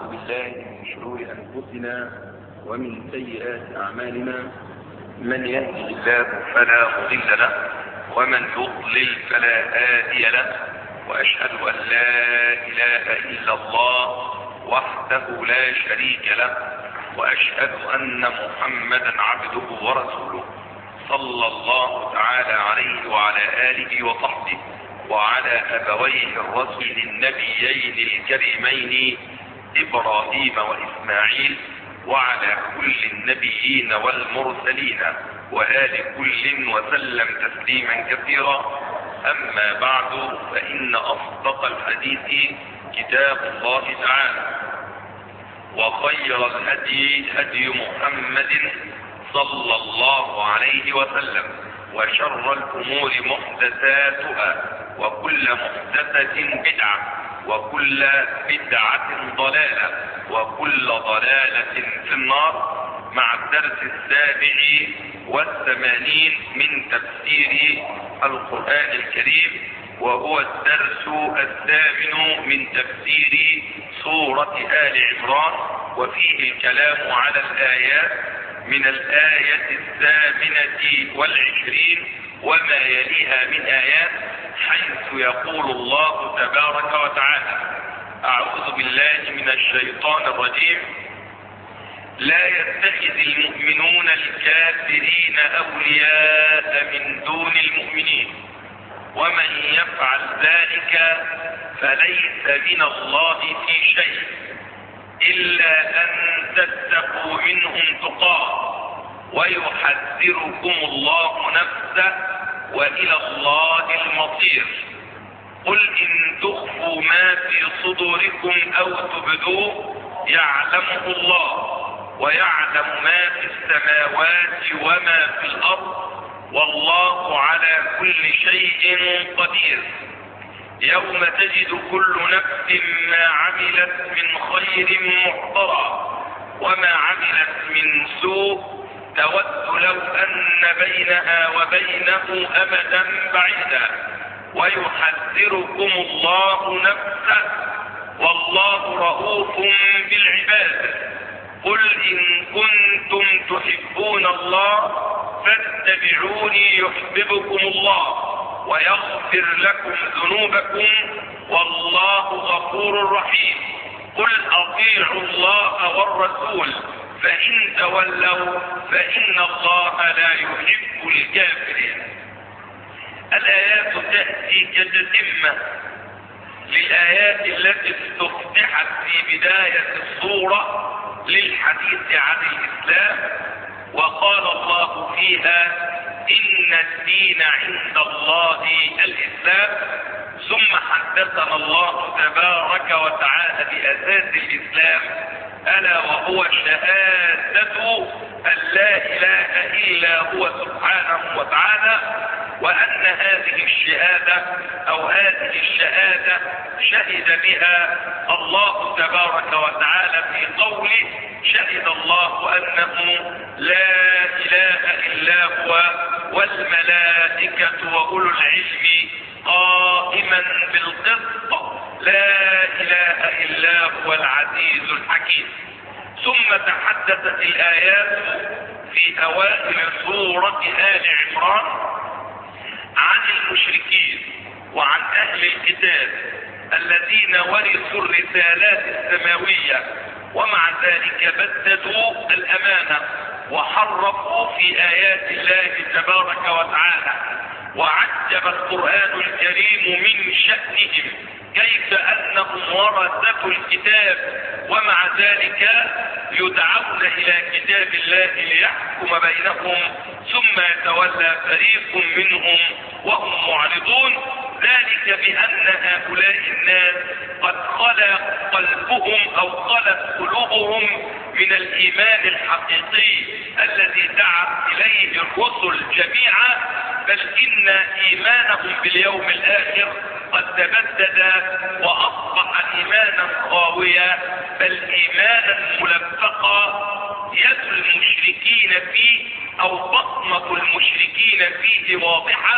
ونعوذ بالله من شرور أنفسنا ومن سيئات أعمالنا. من يهده الله فلا مضل له ومن يضلل فلا هادي له، وأشهد أن لا إله إلا الله وحده لا شريك له، وأشهد أن محمدا عبده ورسوله صلى الله تعالى عليه وعلى آله وصحبه وعلى أبويه الرسول النبيين الكريمين إبراهيم وإسماعيل، وعلى كل النبيين والمرسلين وآل كل وسلم تسليما كثيرا. أما بعد، فإن أصدق الحديث كتاب الله تعالى، وخير الهدي هدي محمد صلى الله عليه وسلم، وشر الأمور محدثاتها، وكل محدثة بدعة، وكل بدعة ضلالة، وكل ضلالة في النار. مع الدرس 87 من تفسير القرآن الكريم، وهو الدرس 8 من تفسير سورة آل عمران، وفيه الكلام على الآيات من الآية 28 وما يليها من آيات، حيث يقول الله تبارك وتعالى: أعوذ بالله من الشيطان الرجيم: لا يتخذ المؤمنون الكافرين أولياء من دون المؤمنين، ومن يفعل ذلك فليس من الله في شيء إلا أن تتقوا منهم تقاه، ويحذركم الله نفسه، وإلى الله المصير. قل إن تخفوا ما في صدوركم أو تبدوه يعلمه الله، ويعلم ما في السماوات وما في الأرض، والله على كل شيء قدير. يوم تجد كل نفس ما عملت من خير محضرا، وما عملت من سوء تود لو أن بينها وبينه أمدا بعيدا، ويحذركم الله نفسه، والله رؤوف بالعباد. قل إن كنتم تحبون الله فاتبعوني يحببكم الله ويغفر لكم ذنوبكم، والله غفور رحيم. قل أطيعوا الله والرسول، فإن تولوا فإن الله لا يحب الكافرين. الآيات تأتي كتتمة للآيات التي استفتحت في بداية السورة للحديث عن الإسلام، وقال الله فيها: إن الدين عند الله الإسلام. ثم حدثنا الله تبارك وتعالى بأساس الإسلام، ألا وهو شهادة أن لا إله إلا هو سبحانه وتعالى، وأن هذه الشهادة شهد بها الله تبارك وتعالى في قوله: شهد الله أنه لا إله إلا هو والملائكة وأولو العلم قائما بالقسط، لا إله إلا هو العزيز الحكيم. ثم تحدثت الآيات في أوائل سورة آل عمران عن المشركين وعن أهل الكتاب الذين ورثوا الرسالات السماوية، ومع ذلك بددوا الأمانة وحرفوا في آيات الله تبارك وتعالى. وعجب القرآن الكريم من شأنهم، كيف أنهم ورثة الكتاب ومع ذلك يدعون إلى كتاب الله ليحكم بينهم، ثم يتولى فريق منهم وهم معرضون. ذلك بأن هؤلاء الناس قد خلت قلبهم أو خلت قلوبهم من الإيمان الحقيقي الذي دعت إليه الرسل جميعا، بل إن إيمانهم باليوم الآخر قد تبدد وأصبح إيمانا خاويا، بل إيمانا ملفقا يد المشركين فيه أو بصمة المشركين فيه واضحة،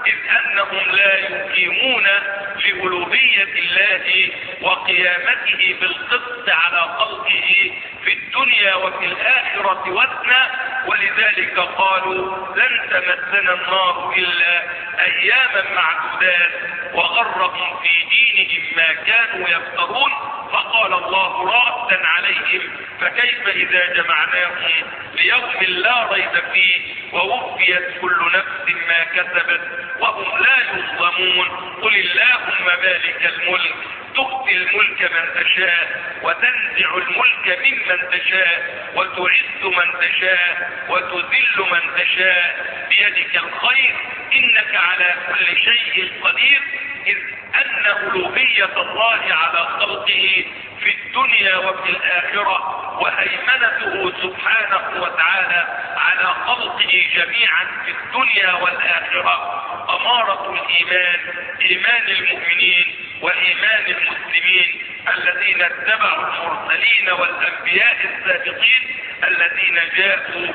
إذ أنهم لا يقيمون لألوهية الله وقيامته بالقسط على خلقه في الدنيا وفي الآخرة وزنا، ولذلك قالوا لن تمسنا النار إلا أياما معدودات، وغرهم في دينهم ما كانوا يفترون. فقال الله رادا عليهم فكيف إذا جمعناهم ليوم لا ريب فيه ووفيت كل نفس ما كسبت وهم لا يظلمون. قل اللهم مالك الملك تؤتي الملك من تشاء وتنزع الملك ممن تشاء وتعز من تشاء وتذل من تشاء بيدك الخير إنك على كل شيء قدير. إذ أن ألوهية الله على خلقه في الدنيا وفي الآخرة وهيمنته سبحانه وتعالى على خلقه جميعا في الدنيا والآخرة أمارة الإيمان، إيمان المؤمنين وإيمان المسلمين الذين اتبعوا المرسلين والأنبياء السابقين الذين جاءوا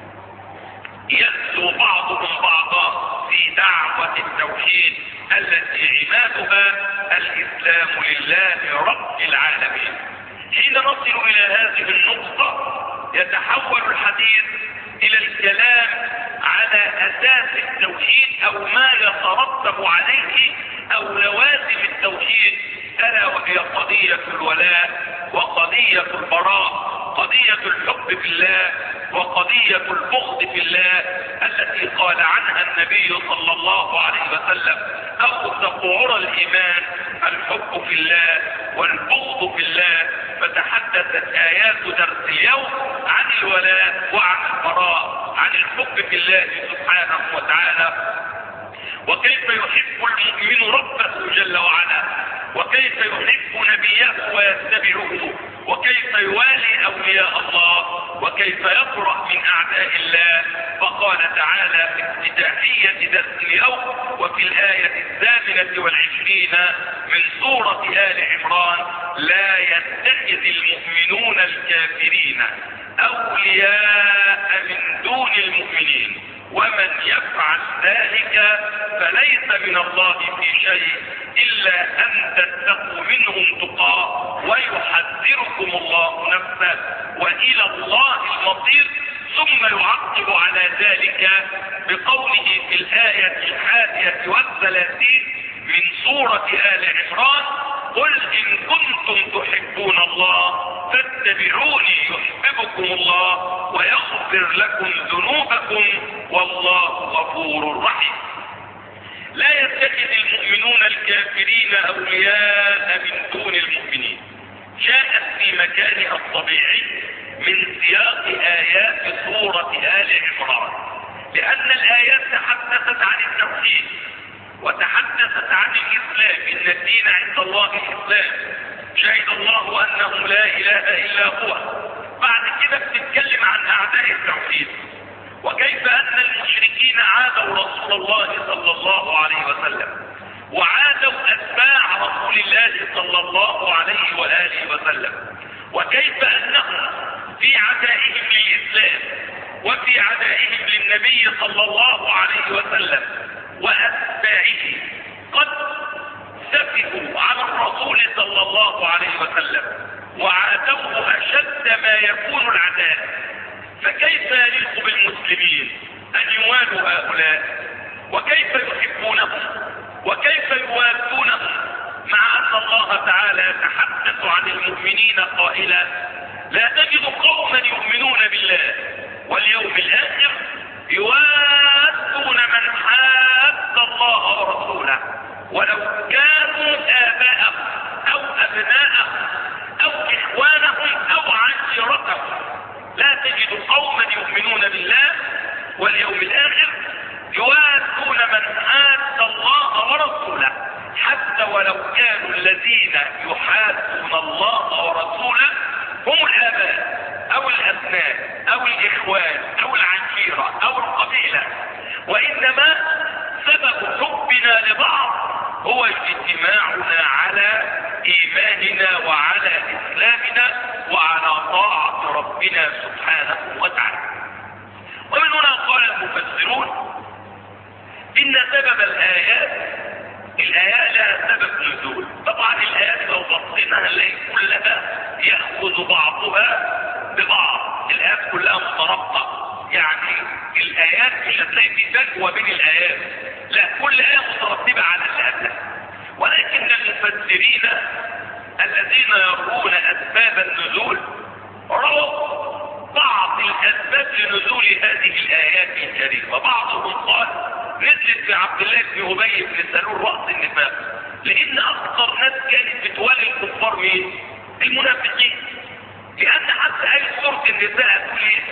يتلو بعضهم بعضا في دعوة التوحيد التي عمادها الإسلام لله رب العالمين. حين نصل إلى هذه النقطة يتحول الحديث إلى الكلام على أساس التوحيد أو ما يترتب عليه أو لوازم التوحيد، ألا وهي قضية الولاء وقضية البراء، قضية الحب في الله وقضية البغض في الله التي قال عنها النبي صلى الله عليه وسلم أوثق عرى الإيمان الحب في الله والبغض في الله. فتحدثت آيات درس اليوم عن الولاء وعن البراء، عن الحب في الله سبحانه وتعالى، وكيف يحب المؤمن ربه جل وعلا، وكيف يحب نبيه ويتبعه، وكيف يوالي أولياء الله، وكيف يفرح من أعداء الله. فقال تعالى في افتتاحية درس اليوم وفي الآية 28 من سورة آل عمران: لا يتخذ المؤمنون الكافرين أولياء من دون المؤمنين ومن يفعل ذلك فليس من الله في شيء إلا أن تتقوا منهم تقاه ويحذركم الله نفسه وإلى الله المصير. ثم يعقب على ذلك بقوله في الآية 31 من سورة آل عمران: قل إن كنتم تحبون الله فاتبعوني يحببكم الله ويغفر لكم ذنوبكم والله غفور رحيم. لا يتخذ المؤمنون الكافرين أولياء من دون المؤمنين جاءت في مكانها الطبيعي من سياق آيات سورة آل عمران، لأن الآيات تحدثت عن التوحيد وتحدثت عن الإسلام، إن الدين عند الله الإسلام، شهد الله أنه لا إله إلا هو. بعد كده بتتكلم عن أعداء التوحيد وكيف أن المشركين عادوا رسول الله صلى الله عليه وسلم وعادوا أتباع رسول الله صلى الله عليه وآله وسلم، وكيف أنهم في عدائهم للإسلام وفي عدائهم للنبي صلى الله عليه وسلم وأتباعه قد سفكوا على الرسول صلى الله عليه وسلم وعادوه أشد ما يكون العداء. فكيف يليق بالمسلمين أن يوالوا هؤلاء وكيف يحبونهم وكيف يوالونهم، مع أن الله تعالى يتحدث عن المؤمنين قائلا: لا تجد قوما يؤمنون بالله واليوم الآخر يوالون من حاد الله ورسوله ولو كانوا آباءهم أو أبناءهم أو إخوانهم أو عشيرتهم. لا تجد قوما يؤمنون بالله واليوم الآخر يوالون من حاد الله ورسوله حتى ولو كانوا الذين يحادون الله ورسوله هم الآباء أو الأبناء أو الإخوان أو العشيرة أو القبيلة، وإنما سبب حبنا لبعض هو اجتماعنا على إيماننا وعلى إسلامنا وعلى طاعة ربنا سبحانه وتعالى. ومن هنا قال المفسرون: إن ان سبب الآيات لها سبب نزول. طبعا الآيات لو بصينا هنلاقي كلها يأخذ بعضها ببعض، الآيات كلها مترابطة، يعني الآيات مش هتلاقي في فجوة بين الآيات، لا كل آية مترتبة على اللي قبلها. ولكن المفسرين الذين يرون أسباب النزول رأوا بعض الأسباب لنزول هذه الآيات الكريمة. بعضهم قال نزلت في عبد الله بن أبي بن سلول رأس النفاق، لأن أكثر ناس كانت بتولي الكفار مين؟ المنافقين. لأن حتى آية سورة النساء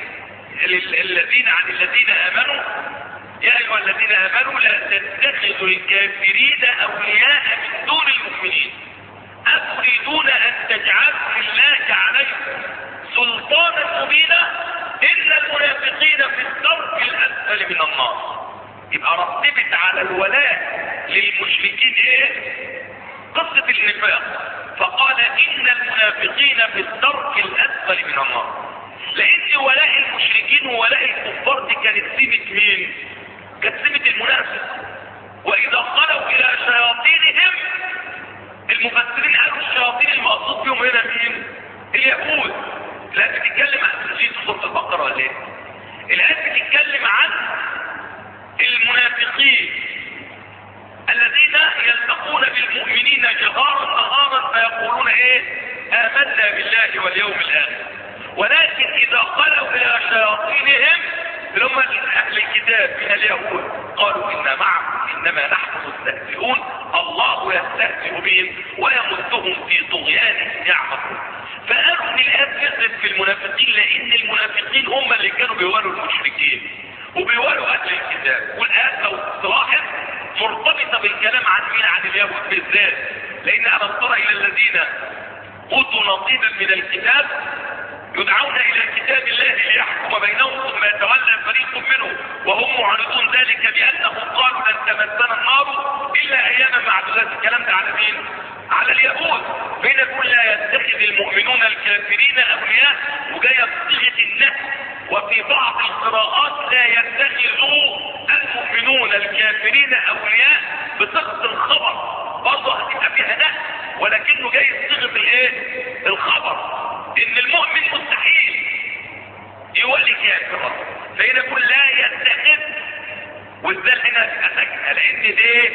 عن الذين آمنوا يا أيها الذين آمنوا لا تتخذوا الكافرين أولياء من دون المؤمنين أتريدون أن تجعلوا لله عليكم سلطانا مبينا إن المنافقين في الدرك الأسفل من النار. يبقى رتبت على الولاء للمشركين ايه؟ قصة النفاق، فقال إن المنافقين في الدرك الأسفل من النار. لأن ولاء المشركين وولاء الكفار دي كانت سمة مين؟ كانت سمة المنافق. وإذا خلوا إلى شياطينهم، المفسرين قالوا الشياطين المقصود بهم هنا مين؟ اليهود. لا بتتكلم عن تسجيل سورة البقرة ولا ايه؟ الآية بتتكلم عن المنافقين الذين يلتقون بالمؤمنين جهارا نهارا فيقولون ايه؟ آمنا بالله واليوم الآخر. ولكن إذا خلوا إلى شياطينهم اللي هم أهل الكتاب من اليهود قالوا إنا معكم إنما نحن مستهزئون الله يستهزئ بهم ويمدهم في طغيانهم يعمهون. فقالوا إن الآيات نزلت في المنافقين لأن المنافقين هم اللي كانوا بيوالوا المشركين وبيوالوا أهل الكتاب. والآيات لو تلاحظ مرتبطة بالكلام عن مين؟ عن اليهود بالذات، لأن ألم تر إلى الذين أوتوا نصيبا من الكتاب يدعون إلى كتاب الله ليحكم بينهم ثم يتولى فريق منهم وهم معرضون، ذلك بأنهم قالوا لن تمسنا النار إلا أياما معدودات. الكلام ده على مين؟ على اليهود. فإن يقول لا يتخذ المؤمنون الكافرين أولياء، وجاية بصيغة النهي. وفي بعض القراءات لا يتخذوا المؤمنون الكافرين أولياء بصيغة الخبر، برضه هتبقى فيها نهي ولكنه جاي بصيغة الايه؟ الخبر. ان المؤمن مستحيل يولي كافر، فهنا يقول لا يتخذ، والذال هنا تبقى لان دي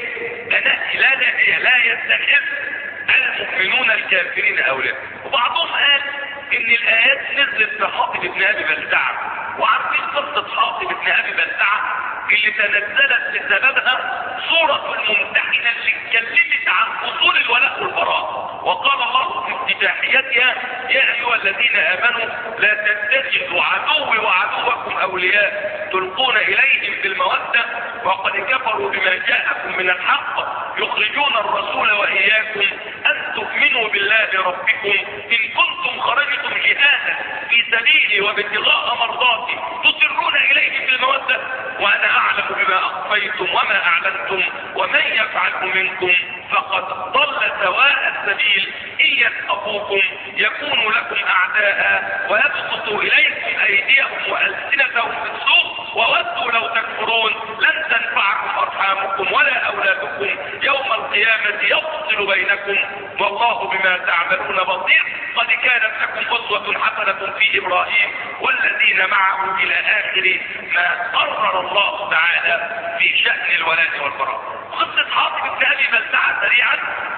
لا يتخذ المؤمنون الكافرين اولياء. وبعضهم قال ان الايات نزلت في حاطب بن ابي بلتعه، وعارفين قصه حاطب بن ابي بلتعه اللي تنزلت بسببها سوره الممتحنه اللي اتكلمت عن اصول الولاء والبراء. وقال الله في افتتاحيتها يا ايها الذين امنوا لا تتخذوا عدوي وعدوكم اولياء تلقون اليهم بالموده وقد كفروا بما جاءكم من الحق يخرجون الرسول واياكم ان تؤمنوا بالله ربكم ان كنتم خرجتم جهادا في سبيلي وابتغاء مرضاتي تصرون اليهم بالموده وانا اعلم بما اخفيتم وما اعلنتم ومن يفعله منكم فقد ضل سواء السبيل ان يثقفوكم يكونوا لكم اعداء ويبسطوا اليكم ايديهم والسنتهم بالسوء وودوا لو تكفرون لن تنفعكم ارحامكم ولا اولادكم يوم القيامه يفصل بينكم والله بما تعملون بصير. قد كانت لكم اسوه حسنه في ابراهيم والذين معه الى اخر ما قرر الله تعالى في شان الولاء والبراء. قصه حاطب بن ابي بلتعه سريعا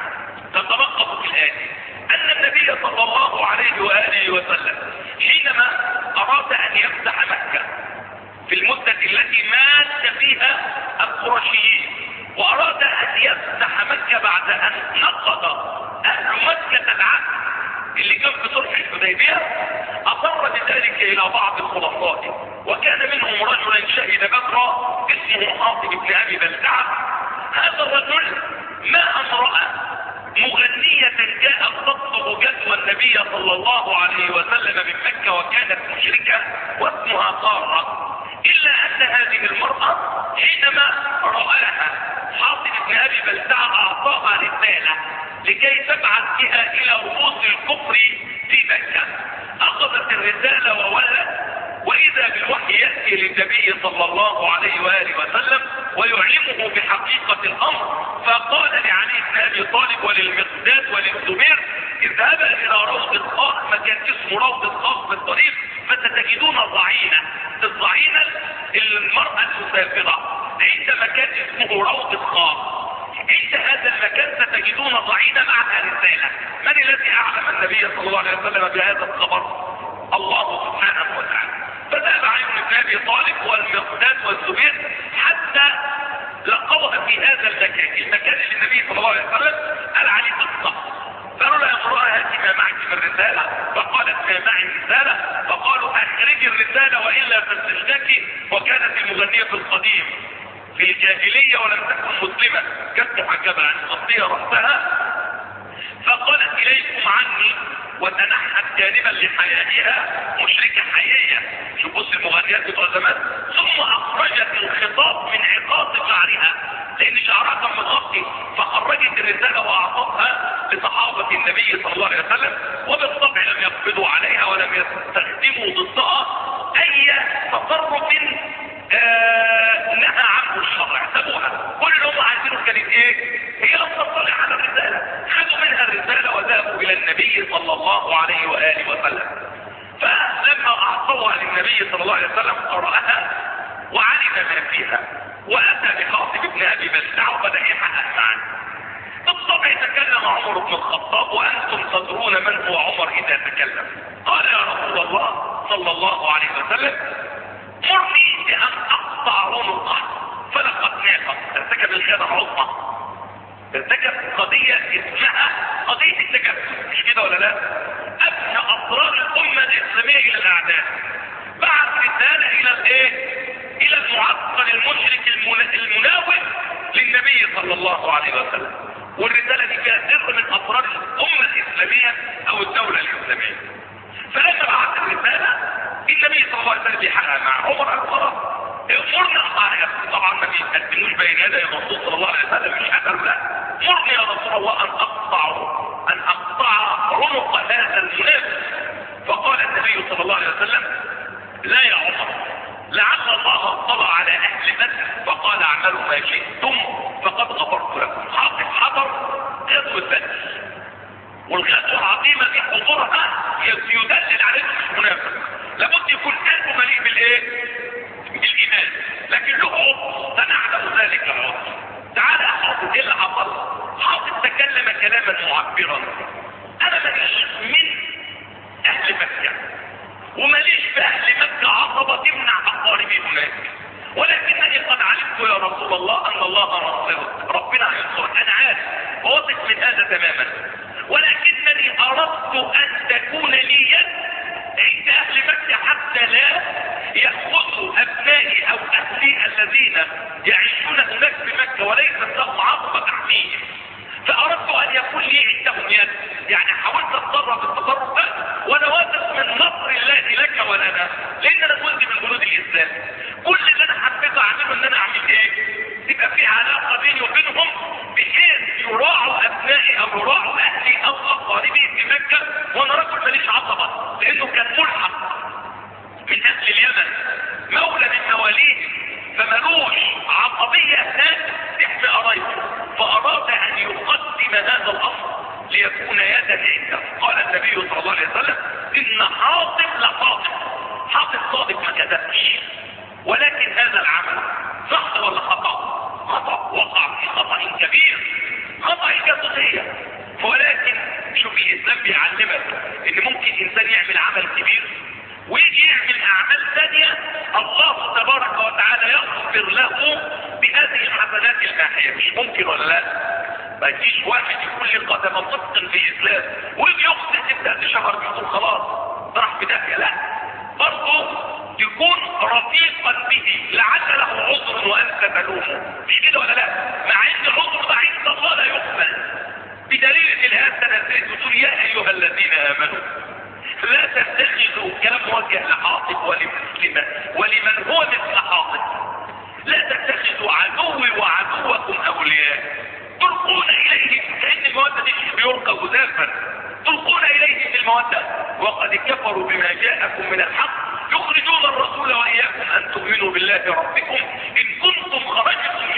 تتلخص في الآتي: أن النبي صلى الله عليه وآله وسلم حينما أراد أن يفتح مكة في المدة التي مات فيها القرشيين وأراد أن يفتح مكة بعد أن نقض أهل مكة العهد اللي كان في صلح الحديبية، أصر بذلك إلى بعض الخلفاء وكان منهم رجلا شهد بدرا اسمه حاطب بن أبي بلتعه. هذا الرجل ما امرأة مغنية جاءت تطلب جدوى النبي صلى الله عليه وسلم من مكة وكانت مشركة واسمها قارة، إلا أن هذه المرأة حينما رآها حاطب بن أبي بلتعه أعطاها رسالة لكي تبعث بها إلى رؤوس الكفر في مكة. أخذت الرسالة وولت، وإذا بالوحي يأتي للنبي صلى الله عليه وآله وسلم ويعلمه بحقيقة الامر. فقال لعلي بن ابي طالب وللمقداد وللزبير اذهبا الى روض الخاء، مكان اسمه روض الخاء في الطريق، فستجدون ضعينة. الضعينة المرأة المسافرة عند مكان اسمه روض الخاء. عند هذا المكان ستجدون ضعينة معها رسالة. من الذي اعلم النبي صلى الله عليه وسلم بهذا الخبر؟ الله سبحانه وتعالى. فذهب علي بن ابي طالب والمقداد والزبير حتى لقوها في هذا المكان اللي النبي صلى الله عليه وسلم قال عليه بالصبر. قالوا لها يا امرأة هاتي ما معك من الرسالة، فقالت ما معي رسالة. فقالوا اخرجي الرسالة والا فاستشتكي. وكانت المغنية في القديم في الجاهلية ولم تكن مسلمة، كانت محجبة عن مغطية رأسها. فقالت اليكم عني وتنحت جانبا لحيائها، مشركة حيية. شوف بص المغنيات بتوع زمان. ثم اخرجت الخطاب من عقاط شعرها لان شعرها كان مغطي، فخرجت الرسالة واعطتها لصحابة النبي صلى الله عليه وسلم. وبالطبع لم يقبضوا عليها ولم يستخدموا ضدها اي تصرف نهى عنه الشرع. سابوها. كل اللي هم عايزينه كانت ايه؟ هي لم تطلع على الرسالة. خدوا منها الرسالة وذهبوا الى النبي صلى الله عليه وآله وسلم. فلما اعطوها للنبي صلى الله عليه وسلم قرأها وعلم ما فيها، واتى بخاطب ابن ابي بلتع وبدأ يحقق معه. بالطبع تكلم عمر بن الخطاب وانتم تدرون من هو عمر اذا تكلم. قال يا رسول الله صلى الله عليه وسلم مرني بان اقطع عنقه. فلقد نافق، ارتكب الخيانة العظمى، ارتكب قضية اسمها قضية التكفل، مش كده ولا لا؟ ابنى اضرار الامة الاسلامية الى الاعداء. بعت رسالة الى الايه؟ الى المعسكر المشرك المناوئ للنبي صلى الله عليه وسلم. والرسالة دي فيها سر من اضرار الامة الاسلامية او الدولة الاسلامية. فلما بعت الرسالة النبي صلى الله عليه وسلم بيحقق مع عمر قال خلاص مرنا. طبعا ما بيقدموش بين يدي الرسول صلى الله عليه وسلم، مش قال لا مرني يا رسول الله ان اقطع عنق هذا المنافق. فقال النبي صلى الله عليه وسلم لا يا عمر، لعل الله اطلع على اهل بدر فقال اعملوا ما شئتم فقد غفرت لكم. حضر غزوة بدر، والغزوة العظيمة في حضورها يدلل على انه منافق. لابد يكون قلبه مليء بالايه؟ بالايمان. لكن له عضو سنعلم ذلك العضو. تعالى حاطط ايه اللي حصل؟ حاطط تكلم كلاما معبرا. انا ماليش من اهل مكة وماليش في اهل مكة عصبة تمنع اقاربي هناك، ولكنني قد علمت يا رسول الله ان الله نصرك، ربنا هينصرك. انا عارف واثق من هذا تماما، ولكنني اردت ان تكون لي يد عند اهل مكة حتى لا يأخذوا ابنائي او اهلي الذين يعيشون هناك في مكة وليست لهم عصبة تحميهم. فاردت ان يكون لي عندهم يد، يعني حاولت اتصرف التصرف ده وانا واثق من نصر الله لك ولنا، لان انا جزء من جنود الاسلام. كل اللي انا حبيت اعمله ان انا اعمل ايه؟ يبقى في علاقة بيني وبينهم بحيث يراعوا ابنائي او يراعوا اهلي او اقاربي في مكة، وانا رجل ماليش عصبة، لانه كان ملحق من اهل اليمن مولى من مواليه، فملوش عصبية هناك تحمي قرايبه. فاراد ان يقدم هذا الامر ليكون يدا عنده. قال النبي صلى الله عليه وسلم ان حاطب لصادق. حاطب صادق ما كذبش، ولكن هذا العمل صح ولا خطأ؟ خطأ، وقع في خطأ كبير، خطأ الجاسوسية. ولكن شوف الاسلام بيعلمك ان ممكن انسان يعمل عمل كبير ويجي يعمل اعمال ثانية الله تبارك وتعالى يغفر له بهذه الحسنات الماحية. مش ممكن ولا لا؟ ما يجيش واحد يكون له قدم صدق في الاسلام ويجي يقصد تبدا شهر بيقول خلاص ده راح بدايه. لا، برضه تكون رفيقا به لعل له عذر وانت تلومه. مش كده ولا لا؟ مع ان العذر ده عند الله لا يقبل، بدليل ان الايه تنزلت تقول يا ايها الذين امنوا لا تتخذوا، كلام موجه لحاطب ولمسلمة ولمن هو مثل حاطب، لا تتخذوا عدوي وعدوكم اولياء تلقون اليه، كأن المودة دي بيلقى جزافا، تلقون اليه بالمودة وقد كفروا بما جاءكم من الحق يخرجون الرسول واياكم ان تؤمنوا بالله ربكم ان كنتم خرجتم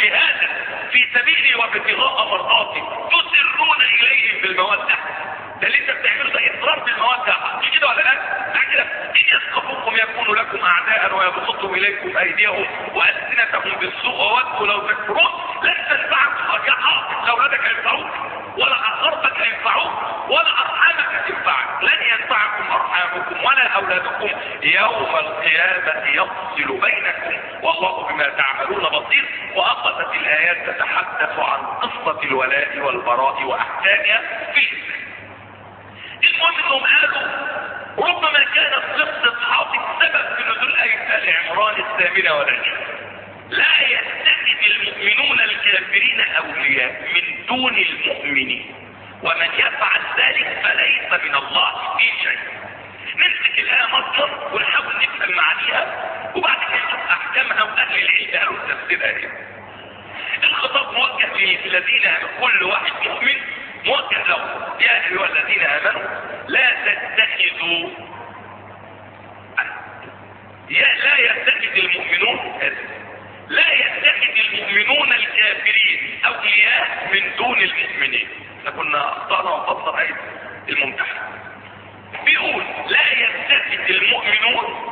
جهادا في سبيلي وابتغاء مرضاتي تسرون اليهم بالمودة. ده اللي انت بتعمله ده اضرار بالمودة، مش كده ولا لا؟ كده ان يثقفوكم يكونوا لكم اعداء ويبسطوا اليكم ايديهم والسنتهم بالسوء وودوا لو تكفرون لن تنفعكم ارجعهم، لو ولادك هينفعوك ولا اقربك هينفعوك ولا ارحامك تنفعك، لن ينفعكم ارحامكم ولا اولادكم يوم القيامة يفصل بينكم والله بما تعملون بصير. واخذت الايات تتحدث عن قصة الولاء والبراء واحكامها في الاسلام. المهم انهم قالوا ربما كانت قصة حاطب سبب في نزول آية آل عمران 28. لا يتخذ المؤمنون الكافرين اولياء من دون المؤمنين ومن يفعل ذلك فليس من الله في شيء. نمسك الآية مصدر ونحاول نفهم معانيها وبعد كده نشوف احكامها واهل العلم قالوا تفسيرها ايه. الخطاب موجه للذين كل واحد مؤمن موجه له يا ايها الذين امنوا لا تتخذوا لا يتخذ المؤمنون لا يتخذ المؤمنون الكافرين اولياء من دون المؤمنين. احنا كنا اخطأنا وفصل ايه الممتحن بيقول لا يتخذ المؤمنون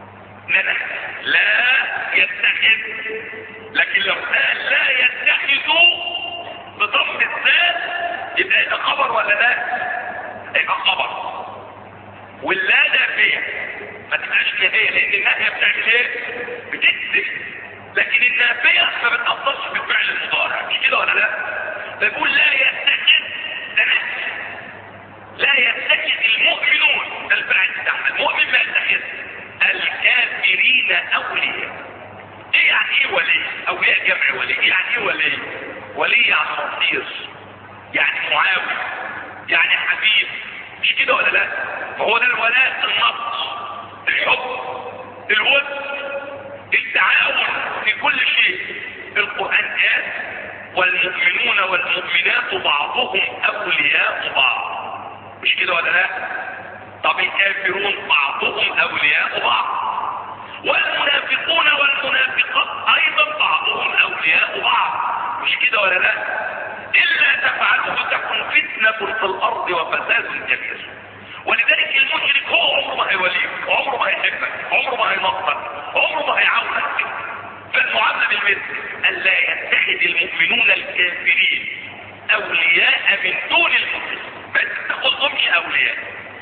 لا يتخذ، لكن لو قال لا يتخذوا بضم الذات يبقى ده خبر ولا لا؟ يبقى خبر واللا نافية ما تبقاش نافية لان النافية بتعمل ايه؟ بتكذب، لكن النافية ما بتأثرش بالفعل المضارع، مش كده ولا لا؟ بقول لا يتخذ ده نافية، لا يتخذ المؤمنون ده الفعل بتاعها، المؤمن ما يتخذ الكافرين اولياء. ايه يعني ايه ولي؟ اولياء جمع ولي. يعني ايه ولي؟ ولي يعني نصير، يعني معاون، يعني حبيب، مش كده ولا لا؟ فهو ده الولاء، النصر، الحب، الود، التعاون في كل شيء. القرآن قال والمؤمنون والمؤمنات بعضهم اولياء بعض، مش كده ولا لا؟ طب الكافرون بعضهم اولياء بعض، والمنافقون والمنافقات ايضا بعضهم اولياء بعض، مش كده ولا لا؟ الا تفعلوا تكن فتنة في الارض وفساد كبير. ولذلك المشرك هو عمره ما هيوليك، عمره ما هيحبك، عمره ما هينصرك، عمره ما هيعاونك. فالمعاملة بالمثل الا يتخذ المؤمنون الكافرين اولياء من دون المؤمنين، ما تاخذهمش اولياء.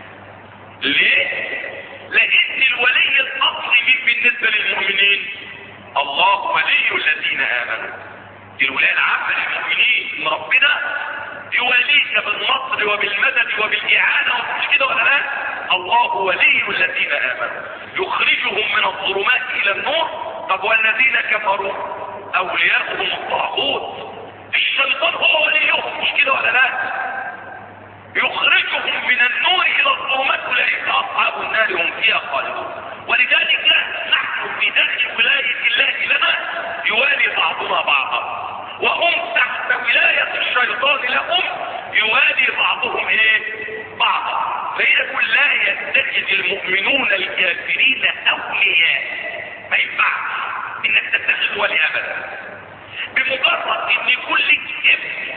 ليه؟ لان الولي الاصلي مين بالنسبة للمؤمنين؟ الله ولي الذين امنوا. الولاية العامة للمؤمنين ان ربنا يواليك بالنصر وبالمدد وبالاعانة، مش كده ولا لا؟ الله ولي الذين امنوا يخرجهم من الظلمات الى النور. طب والذين كفروا اولياؤهم الطاغوت، الشيطان هو وليهم، مش كده ولا لا؟ يخرجهم من النور الى الظلمات، اولئك اصحاب النار هم فيها خالدون. ولذلك نحن في داخل ولاية الله لنا يوالي بعضنا بعضا، وهم تحت ولاية الشيطان لهم يوالي بعضهم ايه؟ بعضا. فيقول لا يتخذ المؤمنون الكافرين اولياء، ما ينفعش انك تتخذ ولي ابدا. بمجرد ان يكون لك ابن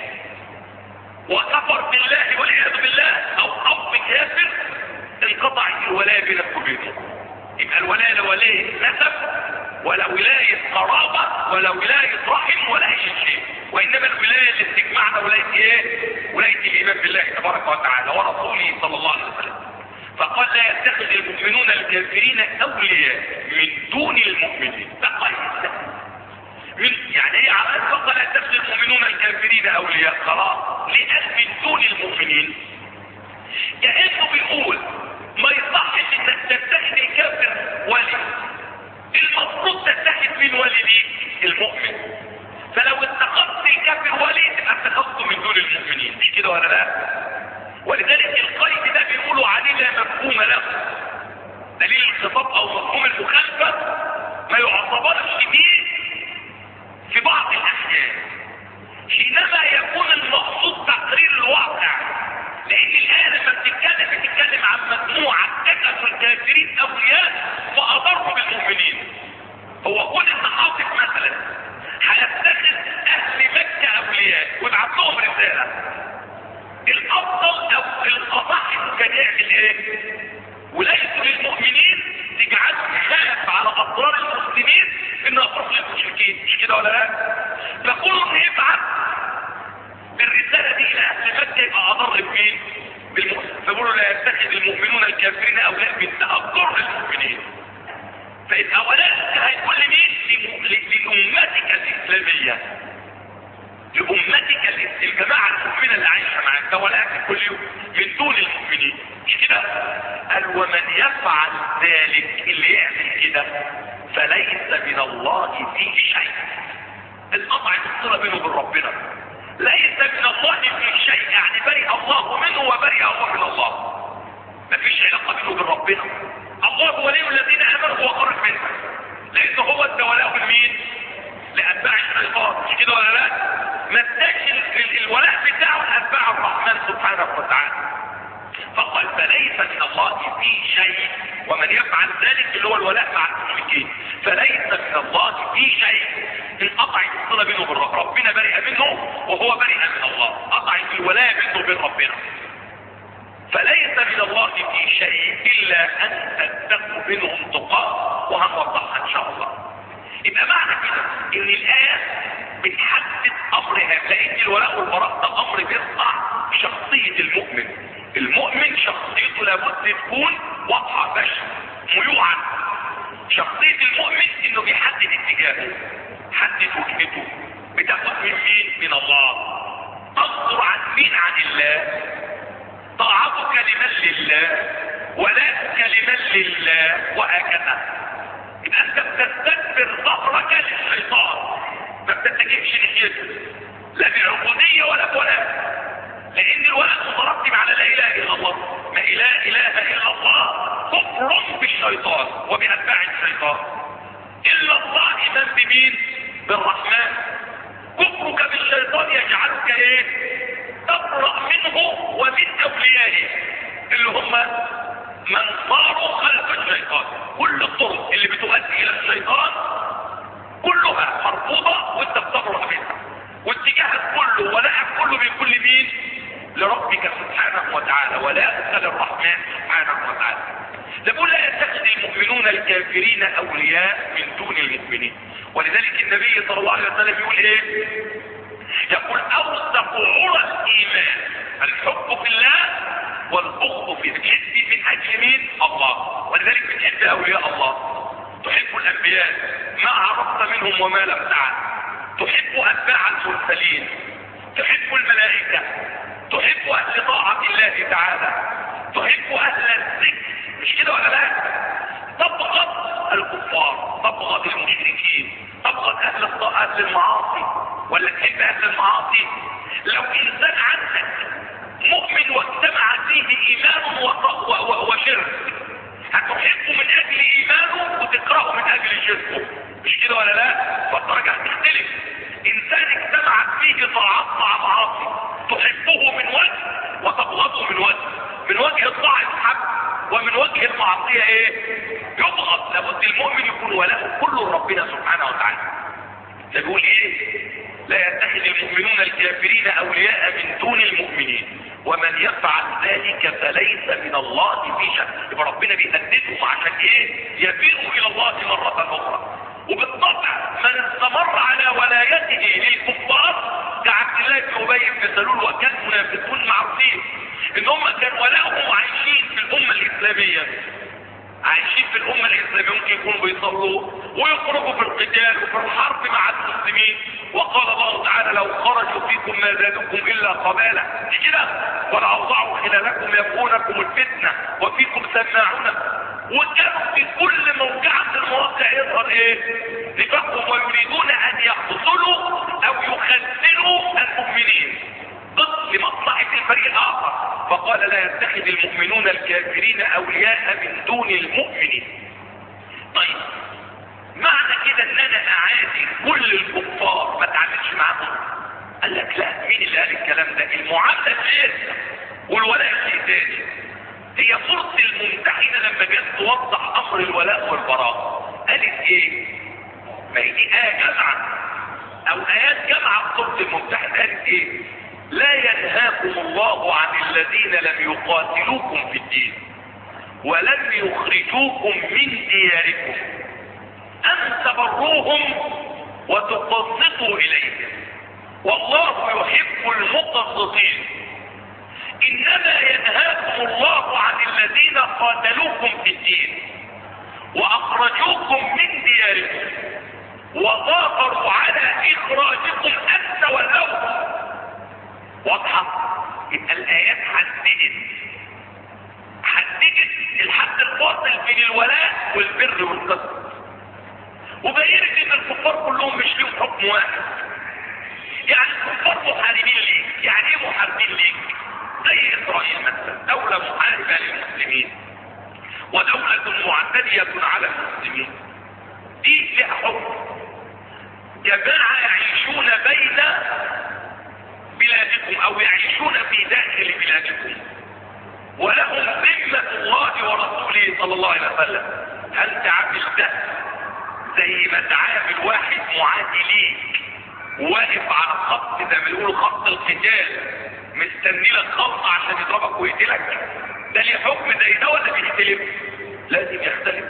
وكفر بالله والعياذ بالله او اب كافر انقطعت الولاية بينك وبينه. يبقى الولاية لا ولاية نسب ولا ولاية قرابة ولا ولاية رحم ولا اي شيء، وانما الولاية اللي بتجمعنا ولاية ايه؟ ولاية الايمان بالله تبارك وتعالى ورسوله صلى الله عليه وسلم. فقال لا يتخذ المؤمنون الكافرين اولياء من دون المؤمنين. يعني ايه على اطلاق لا يتخذ المؤمنون الكافرين اولياء؟ خلاص ليه قال من دون المؤمنين؟ كأنه بيقول ما يصحش انك تتخذ الكافر ولي، المفروض تتخذ من ولي ليك المؤمن. فلو اتخذت الكافر ولي تبقى اتخذته من دون المؤمنين، مش كده ولا لا؟ ولذلك القيد ده بيقولوا عليه لا مفهوم له، دليل الخطاب او مفهوم المخالفه ما يعتبرش بيه في بعض الاحيان حينما يكون المقصود تقرير الواقع. لان الآية لما بتتكلم عن مجموعة اتخذوا الكافرين اولياء فاضروا بالمؤمنين. هو كل ان حاطب مثلا هيتخذ ولا لا؟ فكلهم يبعث بالرسالة دي الى اهل مكة يبقى اضر بمين؟ بالمؤمنين. فبيقولوا لا يتخذ المؤمنون الكافرين اولياء من تأجر المؤمنين. فإذا هؤلاء هيكون لمين؟ لأمتك الإسلامية، لأمتك الجماعة المؤمنة اللي عايشة معاك، ده ولا أكل كل يوم من دون المؤمنين. مش كده؟ قال ومن يفعل ذلك، اللي يعمل كده فليس من الله في شيء. القطع الصلة بينه وبين ربنا. ليس من الله في شيء، يعني برئ الله منه وبرئ هو من الله. مفيش علاقة بينه وبين ربنا. الله ولي الذين امنوا وخرج منها، لان هو ادى ولاءه لمين؟ لاتباع الشيطان. مش كده ولا لا؟ ما اداش الولاء بتاعه لاتباع الرحمن سبحانه وتعالى. فقال فليس من الله في شيء، ومن يفعل ذلك اللي هو الولاء مع المشركين فليس من الله في شيء. انقطع الصله بينه وبين ربنا، برئ منه وهو برئ من الله، قطعت الولاء بينه وبين ربنا. فليس من الله في شيء الا ان تتقوا منهم تقاه، وهنوضحها ان شاء الله. يبقى معنى كده ان الايه بتحدد امر هام، لان الولاء والبراء ده امر بيصنع شخصيه المؤمن. المؤمن شخصيته لابد تكون واضحه، مش ميوعا. شخصيه المؤمن انه بيحدد اتجاهه، حدد وجهته، بتاخد من مين؟ من الله. تصدر عن مين؟ عن الله. طاعتك لمن لله، ولاءك لمن لله، وهكذا. يبقى انت بتستكبر ظهرك للشيطان، ما بتتجهش ناحيته لا بعبوديه ولا بولاء، لان الولاء مترتب على لا اله الا الله. ما اله الا الله كفر بالشيطان وباتباع الشيطان. الا الله ايمان بمين؟ بالرحمن. كفرك بالشيطان يجعلك ايه؟ تبرأ منه ومن اوليائه اللي هم من صاروا خلف الشيطان. كل الطرق اللي بتؤدي الى الشيطان كلها مرفوضة وانت بتبرأ منها، واتجاهك كله ولاءك كله بيكون لمين؟ لربك سبحانه وتعالى، ولاءك للرحمن سبحانه وتعالى. نقول لا يتخذ المؤمنون الكافرين اولياء من دون المؤمنين. ولذلك النبي صلى الله عليه وسلم يقول ايه؟ يقول اوثق عرى الايمان الحب في الله والبغض في الله. تحب من اجل مين؟ الله. ولذلك بتحب اولياء الله، تحب الانبياء ما عرفت منهم وما لم تعلم، تحب اتباع المرسلين، تحب الملائكه، تحب اهل طاعه الله تعالى، تحب اهل الذكر. مش كده ولا لا؟ تبغض الكفار، تبغض المشركين، تبغض اهل المعاصي، ولا تحب اهل المعاصي؟ لو انسان عندك مؤمن واجتمع فيه ايمان وشرك، هتحبه من اجل ايمانه وتكرهه من اجل شركه. مش كده ولا لا؟ فالدرجه هتختلف. انسان اجتمعت فيه طاعات مع معاصي، تحبه من وجه وتبغضه من وجه. من وجه الطاعه يحب، ومن وجه المعصيه ايه؟ يبغض. لابد المؤمن يكون ولاؤه كله لربنا سبحانه وتعالى. يقول ايه؟ لا يتخذ المؤمنون الكافرين اولياء من دون المؤمنين ومن يفعل ذلك فليس من الله في شيء. يبقى ربنا بيهددهم عشان ايه؟ يفيروا الى الله مرة اخرى. وبالطبع من استمر على ولايته للكفار كعبد الله بن ابي بن سلول وكان منافقون معروفين ان هم كان ولاؤهم عايشين في الامة الاسلامية، عايشين في الامة الاسلامية، ممكن يكونوا بيصلوا ويخرجوا في القتال وفي الحرب مع المسلمين. وقال الله تعالى لو خرجوا فيكم ما زادوكم الا قبالا. مش كده؟ ولأوضعوا خلالكم يبغونكم الفتنة وفيكم سماعون. وكانوا في كل موقعة من المواقع يظهر ايه؟ نفاقهم، ويريدون ان يقتلوا او يخذلوا المؤمنين ضد لمصلحة الفريق الاخر. فقال لا يتخذ المؤمنون الكافرين اولياء من دون المؤمنين. طيب معنى كده ان انا اعادي كل الكفار ما اتعاملش معاهم؟ قال لك لا. مين اللي قال الكلام ده؟ المعامله غير والولاء شيء تاني. هي فرصه الممتحنه لما جت توضح امر الولاء والبراء قالت ايه؟ ما هي دي ايه جامعه او ايات جامعه في سوره الممتحن. قالت ايه؟ لا ينهاكم الله عن الذين لم يقاتلوكم في الدين ولم يخرجوكم من دياركم ان تبروهم وتقسطوا إليهم والله يحب المقسطين. إنما ينهاكم الله عن الذين قاتلوكم في الدين وأخرجوكم من دياركم وظاهروا على إخراجكم أن تولوهم. واضحة؟ يبقى الآيات حددت الحد الفاصل بين الولاء والبر والقسط، وبينت ان الكفار كلهم مش ليهم حكم واحد. يعني الكفار محاربين ليك. يعني ايه محاربين ليك؟ زي اسرائيل مثلا، دولة محاربة للمسلمين ودولة معتدية على المسلمين، دي لها حكم. جماعة يعيشون بين بلادكم او يعيشون في داخل بلادكم ولهم ذمة الله ورسوله صلى الله عليه وسلم. هل تعامل ده زي ما تعامل واحد معادي ليك واقف على خط زي ما بيقولوا خط القتال مستني لك خلطة عشان يضربك ويقتلك؟ ده ليه حكم زي ده ولا بيختلف؟ لازم يختلف.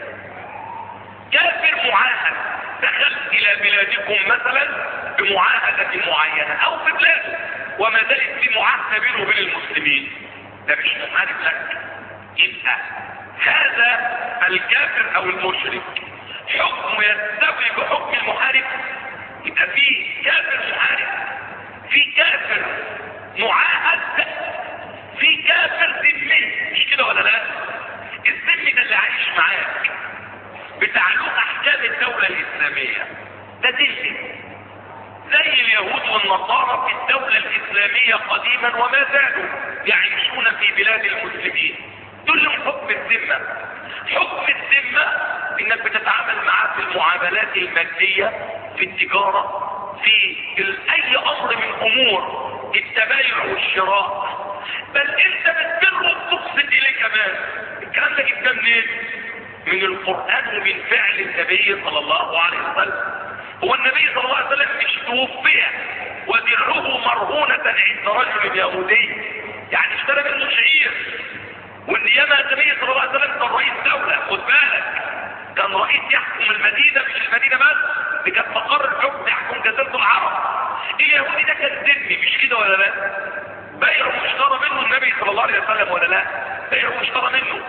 كافر معاهد دخل الى بلادكم مثلا بمعاهدة معينة او في بلاده وما زالت في معاهدة بينه وبين المسلمين، ده مش محارب لك. يبقى هذا الكافر او المشرك حكم يستوي بحكم المحارب. يبقى في كافر محارب، في كافر معاهد، في كافر ذمي، مش كده ولا لا؟ الذمي ده اللي عايش معاك بتعلق احكام الدولة الاسلامية، ده ذمي زي اليهود والنصارى في الدولة الاسلامية قديما وما زالوا يعيشون في بلاد المسلمين. دول لهم حكم الذمة. حكم الذمة انك بتتعامل معاه في المعاملات المادية، في التجارة، في اي امر من امور التبايع والشراء، بل انت بتبر وبتقصد اليه كمان. الكلام ده جدا منين؟ من القرآن ومن فعل النبي صلى الله عليه وسلم. هو النبي صلى الله عليه وسلم مش توفي ودرعه مرهونة عند رجل يهودي، يعني اشترى منه شعير، وان ياما النبي صلى الله عليه وسلم كان رئيس دولة، خد بالك، كان رئيس يحكم المدينة، مش المدينة بس، دي كانت مقر الحكم يحكم جزيرة العرب. اليهودي ده كان ذمي، مش كده ولا لا؟ بيع واشترى منه النبي صلى الله عليه وسلم ولا لا؟ بيع واشترى منه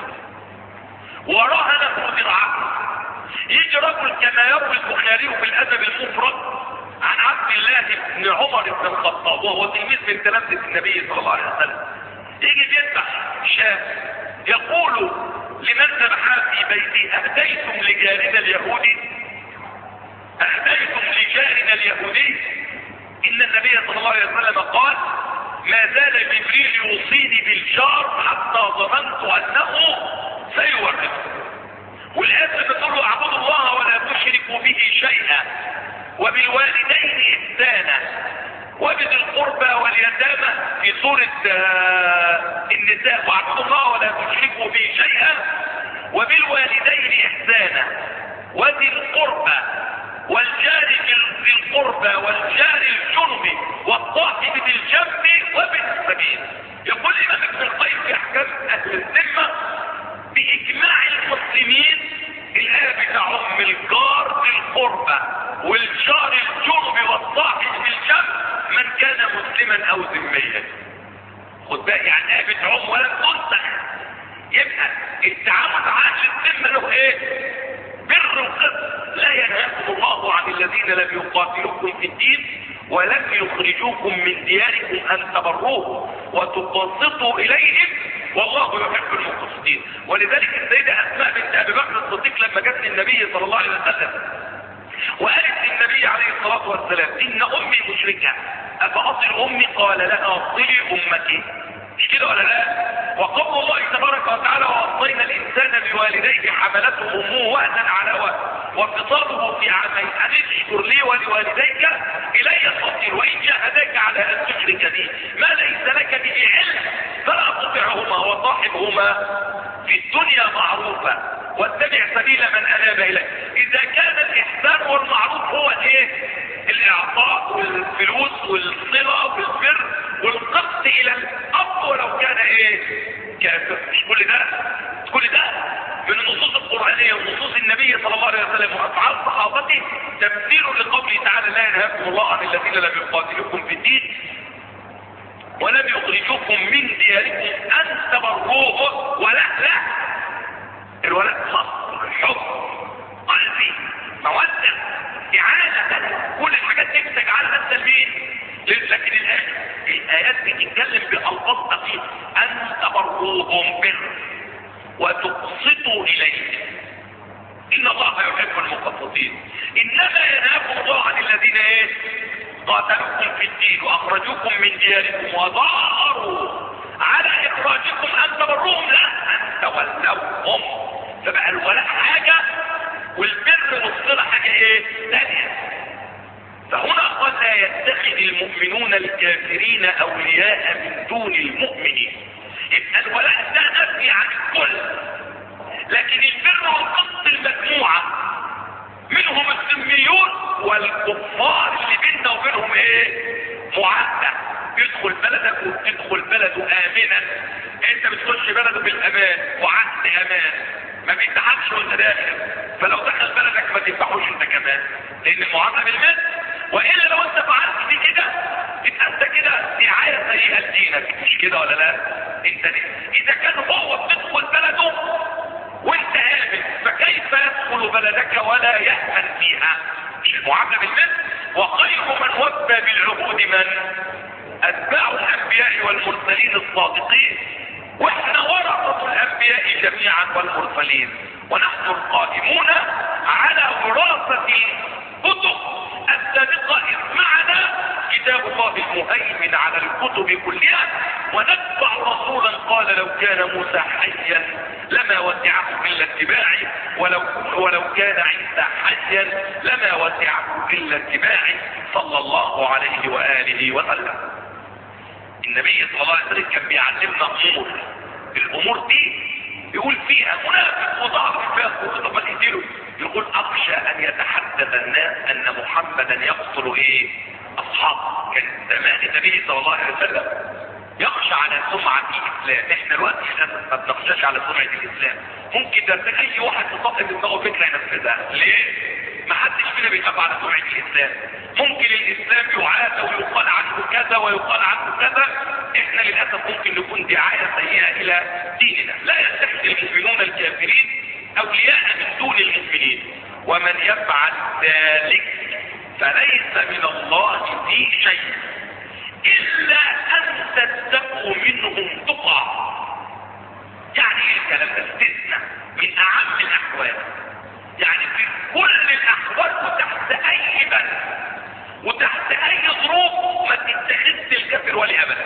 ورهنه درعه. يجي رجل كما يروي البخاري في الادب المفرد عن عبد الله بن عمر بن الخطاب وهو تلميذ من تلامذة النبي صلى الله عليه وسلم، يجي بيذبح شاة، يقول لمن ذبحها في بيته: اهديتم لجارنا اليهودي؟ اهديتم لجارنا اليهودي؟ ان النبي صلى الله عليه وسلم قال: ما زال جبريل يوصيني بالجار حتى ظننت انه سيورثه. والآيات بتقول: اعبدوا الله ولا تشركوا به شيئا وبالوالدين إحسانا وبذي القربى واليتامى في سورة النساء، واعبدوا الله ولا تشركوا به شيئا وبالوالدين إحسانا وذي القربى والجار ذي القربى والجار الجنب والصاحب بالجنب وابن السبيل. يقول الإمام ابن القيم في أحكام أهل الذمة: بإجماع المسلمين الآية بتعم الجار بالقربة والجار الجنب والصاحب بالجنب من كان مسلما أو ذميا. خد بالك، يعني الآية بتعم ولا تنسخ. يبقى التعامل مع أهل الذمة له إيه؟ بر وقسط. لا ينهاكم الله عن الذين لم يقاتلوكم في الدين ولم يخرجوكم من دياركم أن تبروهم وتقسطوا إليهم والله يحب المقسطين. ولذلك السيدة أسماء بنت أبي بكر الصديق لما جت للنبي صلى الله عليه وسلم وقالت للنبي عليه الصلاة والسلام: إن أمي مشركة أفأصل أمي؟ قال لها: صلي أمك. مش كده ولا لا؟ وقول الله تبارك وتعالى: ووصينا الإنسان بوالديه حملته أمه وهنا على وهن وفصاله في عامين أن اشكر لي ولوالديك إلي الصغير وإن جاهداك على أن تشرك بي ما ليس لك به علم فلا تطعهما وصاحبهما في الدنيا معروفا واتبع سبيل من أناب إليه. إذا كان الإحسان والمعروف هو إيه؟ الإعطاء والفلوس والصلة والبر والقسط إلى الأب ولو كان إيه؟ كافر. مش كل ده من النصوص القرآنية ونصوص النبي صلى الله عليه وسلم وافعال صحابته تفسير لقوله تعالى لا ينهاكم الله عن الذين لم يقاتلوكم في الدين ولم يخرجوكم من دياركم ان تبروهم لا الولاء خاص الحب قلبي مودة إعانة كل الحاجات دي بتجعلها انت لمين؟ لكن الآيات بتتكلم بألفاظ دقيقة أن تبروهم بر وتقسطوا إليه إن الله يحب المقسطين. إنما ينهاكم الله عن الذين قاتلوكم في الدين وأخرجوكم من دياركم وظاهروا على إخراجكم أن تبروهم لا أن تولوهم. فبقى الولاء حاجة والبر والصلة حاجة ثانية. فهنا قال لا يتخذ المؤمنون الكافرين أولياء من دون المؤمنين. يبقى الولاء ده نفي عن الكل، لكن البر والقسط المجموعة منهم الذميون والكفار اللي بيننا وبينهم معاهدة. يدخل بلدك وتدخل بلده آمنا، انت بتخش بلده بالأمان وعهد أمان، ما بيتحقش وانت داخل. فلو دخل بلدك ما تفتحوش انت كمان، لان المعامله بالمثل. والا لو انت فعلت دي كده يبقى انت كده دعايه سيئه لدينك، مش كده ولا لا؟ انت اذا كان هو بتدخل بلده وانت امن فكيف يدخل بلدك ولا يامن فيها؟ مش المعامله بالمثل. وخير من وفى بالعهود من اتباع الانبياء والمرسلين الصادقين، واحنا ورثة الانبياء جميعا والمرسلين، ونحن القائمون على وراثة الكتب السابقة إذ معنا كتاب الله المهيمن على الكتب كلها، ونتبع رسولا قال لو كان موسى حيا لما وسعه الا اتباعي ولو كان عيسى حيا لما وسعه الا اتباعي صلى الله عليه وآله وسلم. النبي صلى الله عليه وسلم كان بيعلمنا امور، الامور دي يقول فيها منافق وضعف فيها طب ما تقتله، يقول اخشى ان يتحدث الناس ان محمدا يقتل اصحابه. كان زمان النبي صلى الله عليه وسلم يخشى على سمعة الاسلام. احنا دلوقتي ما بنخشاش على سمعة الاسلام. ممكن ده اي واحد يطلق دماغه فكره ينفذها. ليه؟ ما حدش فينا بيخاف على سمعة الاسلام. ممكن الاسلام يعاد ويقال عنه كذا ويقال عنه كذا، احنا للاسف ممكن نكون دعاية سيئة الى ديننا. لا يتخذ المؤمنون الكافرين اولياء من دون المؤمنين ومن يفعل ذلك فليس من الله في شيء الا ان تتقوا منهم تقى. يعني ايه الكلام ده؟ استثناء من اعم الاحوال، يعني في كل الاحوال وتحت اي بلد وتحت اي ظروف ما تتخذش الكافر ولي ابدا.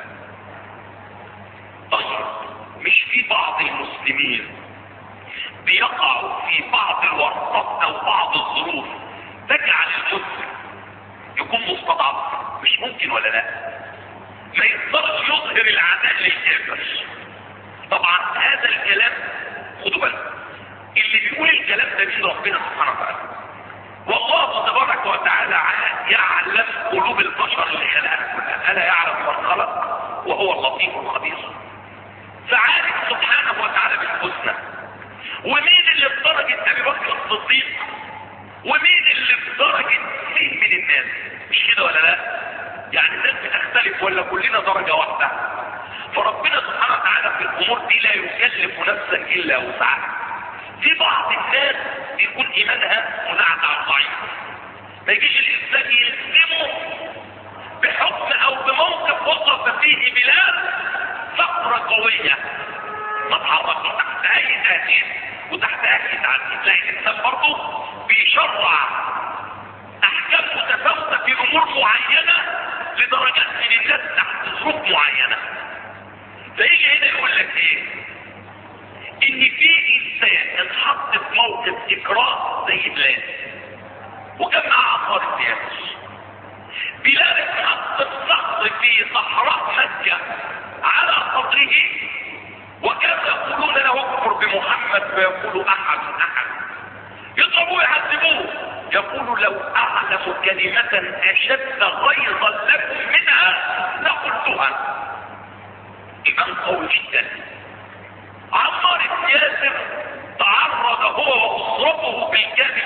طيب مش في بعض المسلمين بيقعوا في بعض الورطات او بعض الظروف تجعل المسلم يكون مستضعف؟ مش ممكن ولا لا؟ ما يقدرش يظهر العداء للكافر. طبعا هذا الكلام خدوا بالكم، اللي بيقول الكلام ده مين؟ ربنا سبحانه وتعالى. والله تبارك وتعالى يعلم قلوب البشر اللي خلقها كلها. الا يعلم من خلق وهو اللطيف الخبير. فعارف سبحانه وتعالى بالحسنى. ومين اللي في درجة ابي بكر الصديق ومين اللي في درجة مين من الناس؟ مش كده ولا لا؟ يعني الناس بتختلف ولا كلنا درجة واحدة؟ فربنا سبحانه وتعالى في الامور دي لا يكلف نفسا الا وسعها. في بعض الناس يكون ايمانها منعزع ضعيف، ما يجيش الانسان يلزمه بحكم او بموقف وقف فيه بلاد ثغرة قوية ما تحركش تحت اي تأثير وتحت اي تعديل. تلاقي الانسان برضه بيشرع احكام متفاوتة في امور معينة لدرجات من الناس تحت ظروف معينة. فيجي هنا يقول لك ان في انسان اتحط في موقف اكراه زي بلاد وكان معاه عقار سياسي. بلاد اتحط في صخر في صحراء مكة على صدره وكانوا يقولون له اكفر بمحمد فيقول احد يضربوه يعذبوه يقول لو اعلم كلمة اشد غيظا لكم منها لقلتها. ايمان قوي جدا. عمار الياسر تعرض هو واسرته بالكاد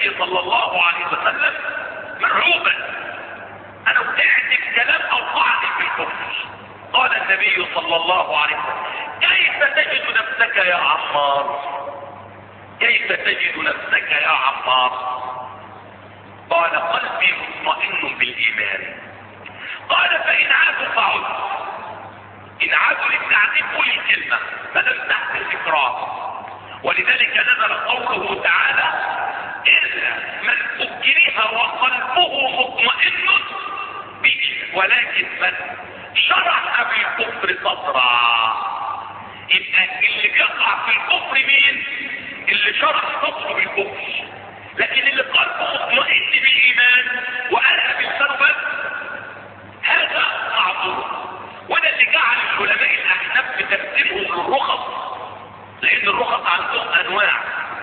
النبي صلى الله عليه وسلم مرعوبا: انا وقعت في كلام اوقعني في الكفر. قال النبي صلى الله عليه وسلم: كيف تجد نفسك يا عمار؟ كيف تجد نفسك يا عمار؟ قال: قلبي مطمئن بالايمان. قال: فان عادوا فعد. ان عادوا للتعذيب قل الكلمه ما لم تحت الاكراه. ولذلك نزل قوله تعالى: الا من اكره وقلبه مطمئن به ولكن من شرح بالكفر صدرا. يبقى اللي بيقع في الكفر مين؟ اللي شرح صدره بالكفر. لكن اللي قلبه مطمئن بالايمان وقالها بلسانه بس هذا معذور. وده اللي جعل العلماء الاحناف بترتيبهم للرخص، لان الرخص عندهم انواع.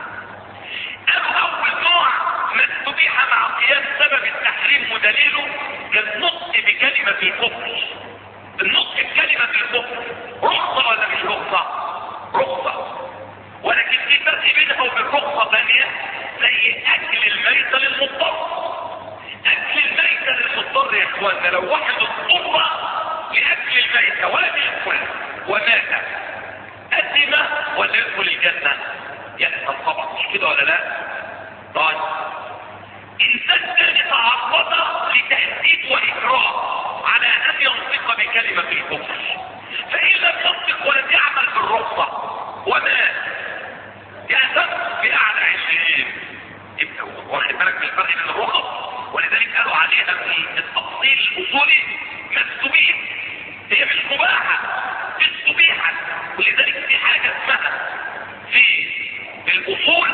اول نوع ما استبيح مع قياس سبب التحريم ودليله كالنطق بكلمة الكفر. النطق بكلمة الكفر رخصة ولا مش رخصة؟ رخصة. ولكن في فرق بينها وبين رخصة ثانية زي اكل الميتة للمضطر. اكل الميتة للمضطر يا اخوانا لو واحد اضطر لاكل الميتة ولم يأكل ومات أدم ولا يدخل الجنة؟ يأثم طبعا، مش كده ولا لا؟ طيب إنسان كان تعرض لتهديد وإكراه على أن ينطق بكلمة الكفر، فإن لم ينطق ولم يعمل بالرخصة ومات يأثم بأعلى 20. يبقى واخد بالك من الفرق بين الرخص؟ ولذلك قالوا عليها في التفصيل الأصولي مكتوبين، هي مش مباحة، استبيحت. ولذلك في حاجة اسمها في الاصول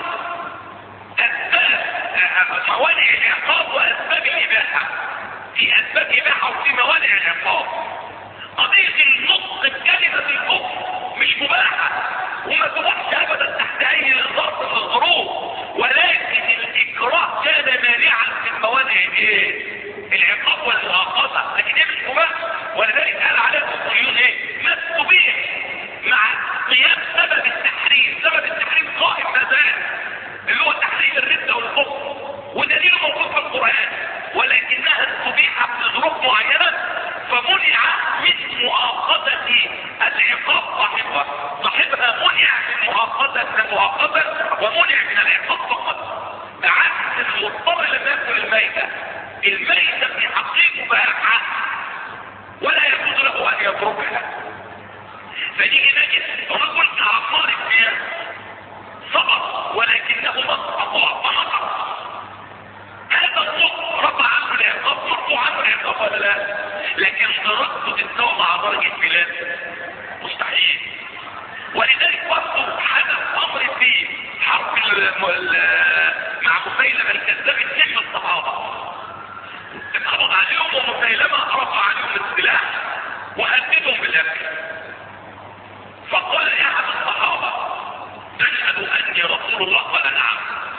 اسباب موانع العقاب واسباب الاباحة. في اسباب اباحة وفي موانع العقاب. قضية النطق بكلمة الكفر مش مباحة وما تباحش ابدا تحت اي ظرف من الظروف، ولكن الاكراه كان مانعا من موانع العقاب والمؤاخذة، لكن هي مش مباحة. ولذلك قال عليها الاصوليون ما استبيح مع قيام سبب التحريم. سبب التحريم قائم ما زال اللي هو تحريم الردة والكفر ودليله موجود في القرآن، ولكنها استبيحت بظروف معينة فمنع من مؤاخذة العقاب صاحبها منع من مؤاخذة ومنع من العقاب فقط. بعكس المضطر لما ياكل الميتة في حقيقه بارحة ولا يجوز له ان يتركها. فنيجي نجد رجل عمار فيها صبر ولكنه اطاع فنطق. هذا النطق رفع عنه العقاب، مرفوع عنه العقاب ولا لا؟ لكن درجته تتساوى مع درجة بلاد مستحيل. ولذلك برضه حدث امر في حرب مع مسيلمة الكذاب 2 الصحابة اتقبض عليهم ومسيلمة رفع عليهم السلاح وهددهم بالاكل. فقال احد الصحابة: تشهد اني رسول الله؟ قال: نعم.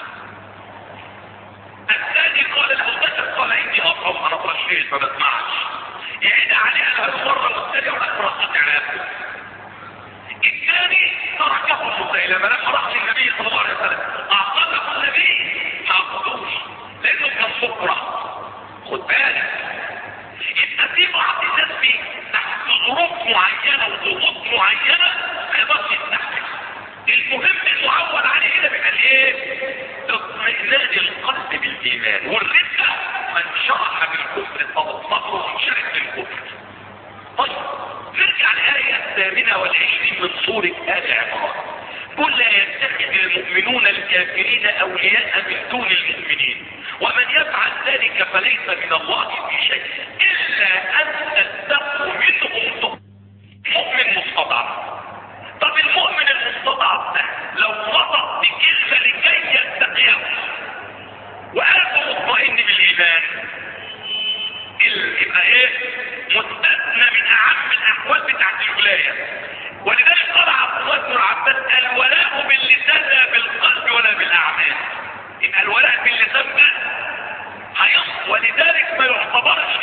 الثاني قال له: تشهد؟ قال: اني اصوم، انا فرشيت ما بسمعش. يعيد عليها المرة والثانية والاخرى قطع راسه. الثاني تركه مسيلمة لما راح للنبي صلى الله عليه وسلم اعقده النبي ما عقدوش لانه كان سكرة. خد بالك يبقى في بعض الناس تحت ظروف معينة وضغوط معينة ما يقدرش يستحمل. المهم المعول عليه هنا بيبقى ايه؟ اطمئنان القلب بالايمان. والردة من شرح بالكفر صدره منشرح بالكفر. طيب نرجع الآية 28 من سورة آل عمران. قل لا يتخذ المؤمنون الكافرين أولياء من دون المؤمنين ومن يفعل ذلك فليس من الله في شيء إلا أن تتقوا منهم مؤمن مستضعف. طب المؤمن المستضعف ده لو نطق بكلمة لكي يتقيه وقلبه مطمئن بالإيمان يبقى ايه؟ مستثنى من أعم الأحوال بتاعت الولاية. ولذلك قال عبد الله بن عباس: الولاء باللسان لا بالقلب ولا بالأعمال. يبقى الولاء باللسان ده هيصل. ولذلك ما يعتبرش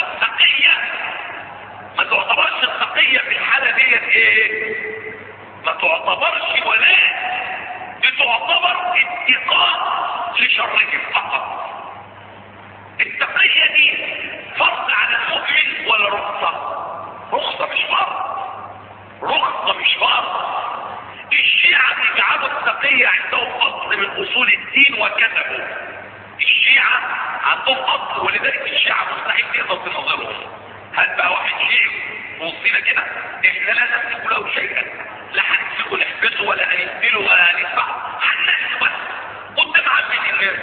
التقية في الحالة ديت ايه؟ ما تعتبرش ولاء، دي تعتبر اتقاء شرهم فقط. التقية دي فرض على المؤمن ولا رخصة؟ رخصة مش فرض. رخصة مش فرض. الشيعة بيجعلوا التقية عندهم اصل من اصول الدين وكذبوا. الشيعة عندهم اصل، ولذلك الشيعة مستحيل تقدر تنظرهم. هل بقى واحد شيعي وصينا كده احنا لا نملك له شيئا، لا هنمسكه نحبسه ولا هنقتله ولا هندفعه، هننسى بس قدام عامة الناس.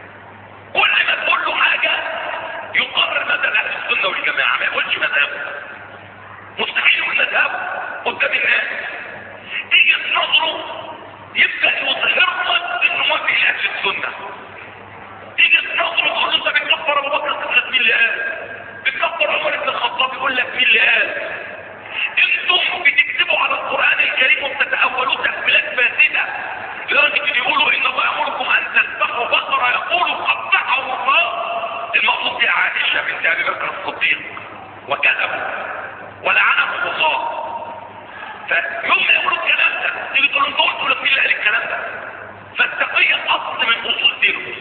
كل ما تقول له حاجة يقرر مذهب اهل السنة والجماعة، ما يقولش مذهبه. مستحيل يقول مذهبه قدام الناس. تيجي تنظره يبدأ يظهر لك انه موافق لاهل السنة. تيجي تنظره تقول له انت بتكفر ابو بكر الصديق، مين اللي قال؟ بتكفر عمر بن الخطاب، يقول لك مين اللي قال؟ انتم بتكتبوا على القرآن الكريم وبتتأولوا تأويلات فاسدة لدرجة ان يقولوا ان الله يأمركم ان تذبحوا بقرة، يقولوا قطعه الله. المقصود دي عائشة بنت ابي بكر الصديق، وكذبوا ولعنهم الله. فيوم ما يقولوا الكلام ده تيجي تقول لهم تقول لك مين اللي قال الكلام ده؟ فالتقية اصل من اصول دينهم.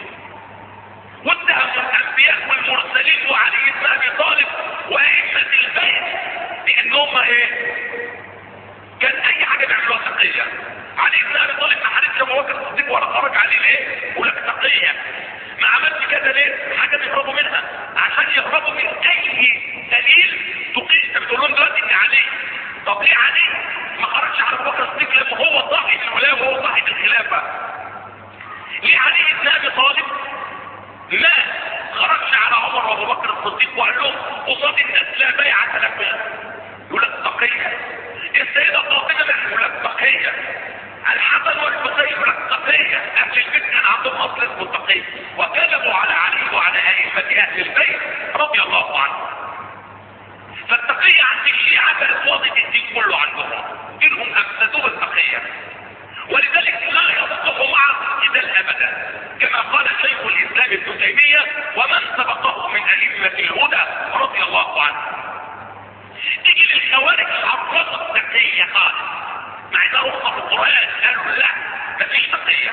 واتهموا الانبياء والمرسلين وعلي بن ابي طالب وائمة البيت بانهم ايه؟ كان اي حاجة بيعملوها تقية. علي بن ابي طالب ما حاربش ابو بكر الصديق ولا خرج عليه ليه؟ ولك تقية. ما عملش كده ليه؟ حاجة بيهربوا منها عشان يهربوا من اي دليل تقيس. انت بتقول لهم دلوقتي ان علي، طب ليه علي ما خرجش على ابو بكر الصديق لما هو صاحب الولاية وهو صاحب الخلافة؟ ليه علي بن ابي طالب ما خرجش على عمر وابو بكر الصديق وقال لهم قصاد الناس لا بيعة لكم؟ يقول لك تقية. السيدة فاطمة يقول لك تقية. الحسن والحسين يقول لك تقية. اهل البيت كان عندهم اصل اسمه التقية، وكذبوا على علي وعلى ائمة اهل البيت رضي الله عنهم. فالتقية عند الشيعة بقت واضح الدين كله عندهم، دينهم افسدوه التقية، ولذلك لا يصدق معه جدال ابدا. كما قال شيخ الاسلام ابن تيمية ومن سبقه من ائمة الهدى رضي الله عنه. تيجي للخوارج عرضوا التقية خالص، مع انها رخصة في القرآن قالوا لا مفيش تقية.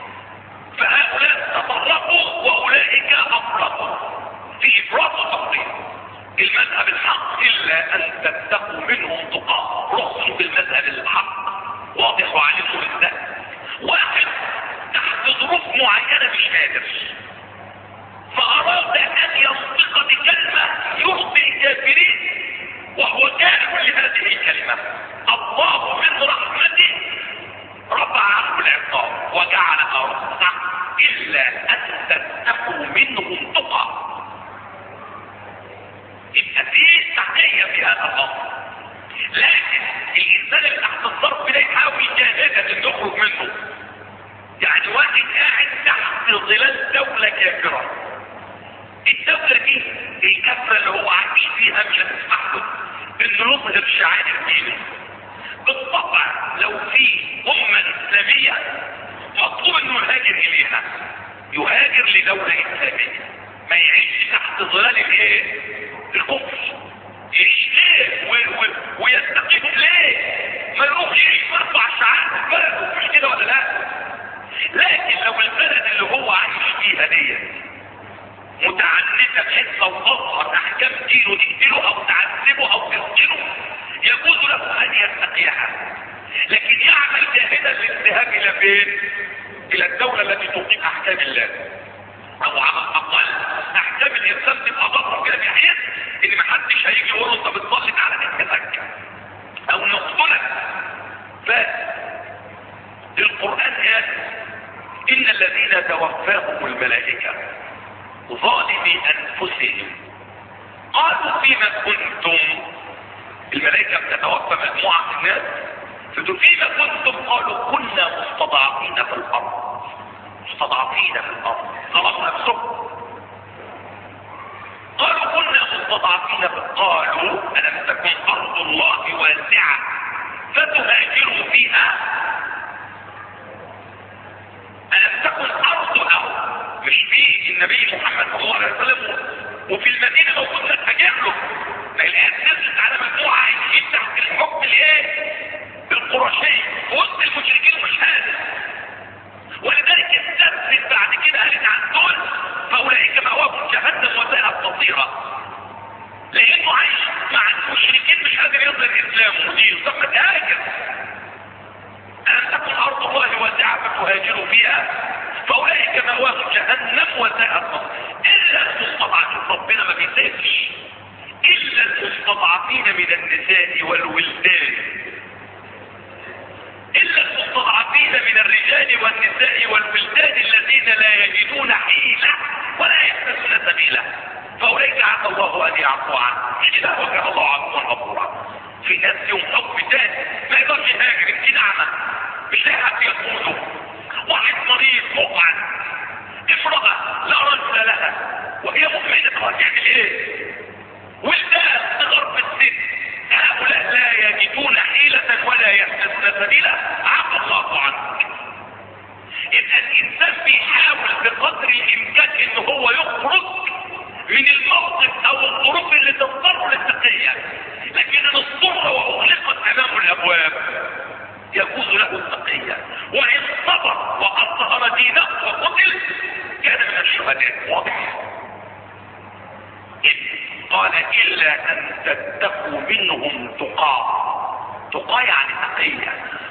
فهؤلاء تطرقوا واولئك افرطوا في افراط وتفريط. المذهب الحق الا ان تتقوا منهم تقى. رخصوا بالمذهب الحق واضح وعليكم ازاي. واحد تحت ظروف معينة مش قادر، فاراد ان ينطق بكلمة يرضي الكافرين وهو كاره لهذه الكلمة، الله من رحمته رفع عنه العقاب وجعلها رخصة الا ان تتقوا منهم تقى. يبقى فيه تقية في هذا الامر، لكن الانسان اللي تحت الظرف ده يحاول جاهدا ان يخرج منه. يعني واحد قاعد تحت ظلال دولة كافرة، الدولة دي الكافرة اللي هو عايش فيها مش هتسمح له انه يظهر شعائر دينه. بالطبع لو في امة اسلامية مطلوب انه يهاجر اليها، يهاجر لدولة اسلامية، ما يعيش تحت ظلال الايه؟ الكفر. يعيش ليه ويستقيم ليه؟ ما يروحش يعيش مرفع شعائر بلده، مش كده ولا لا؟ لكن لو البلد اللي هو عايش فيها دي متعنتة بحيث لو تظهر احكام دينه تقتله او تعذبه او تسجنه يجوز له ان يتقيها، لكن يعمل جاهدا للذهاب الى فين؟ الى الدولة التي تقيم احكام الله، او على الاقل احكام الانسان تبقى ضرر فيها بحيث ان محدش هيجي يقول له انت بتسلط على نفسك او نقتلك. فالقرآن قال ان الذين توفاهم الملائكة ظالمي انفسهم قالوا فيما كنتم. الملائكة بتتوفى مجموعة من الناس، فتقول فيما كنتم؟ قالوا كنا مستضعفين في الارض. مستضعفين في الارض، خلاص نفسهم. قالوا كنا مستضعفين في الارض. قالوا الم تكن ارض الله واسعة فتهاجروا فيها؟ الم تكن ارضه مش في النبي محمد صلى الله عليه وسلم وفي المدينة لو كنا تهاجر له؟ ما الآن نزلت على مجموعة عايشين تحت الحكم الايه؟ القرشي وسط المشركين مش هذا. ولذلك استثبت بعد كده قالت الاسلام ودين، طب ما تهاجر. ألم تكن أرض الله واسعة فتهاجروا فيها؟ فأولئك مأواهم جهنم وساءت مصيرا. إلا المستضعفين، ربنا ما بيسيبش إلا المستضعفين من النساء والولدان، إلا المستضعفين من الرجال والنساء والولدان الذين لا يجدون حيلة ولا يهتدون سبيلا، فأولئك عسى الله أن يعفو عنهم، إذا وكان الله عفوا غفورا. في ناس يوم حب تاني ما يقدرش يهاجر، يمكن أعمى مش لاقي حد يقوده، واحد مريض مقعد، امرأة لا رجل لها وهي مؤمنة، هتعمل ايه؟ ولدان صغار في السن، هؤلاء لا يجدون حيلة ولا يهتدون سبيلا، عفى الله عنك. يبقى الانسان بيحاول بقدر الامكان ان هو يخرج من الموقف او الظروف اللي تضطر للتقية، لكن ان اضطر واغلقت امامه الابواب يجوز له التقية، وان صبر واظهر دينه وقتل كان من الشهداء. واضح؟ قال الا ان تتقوا منهم تقى يعني تقية،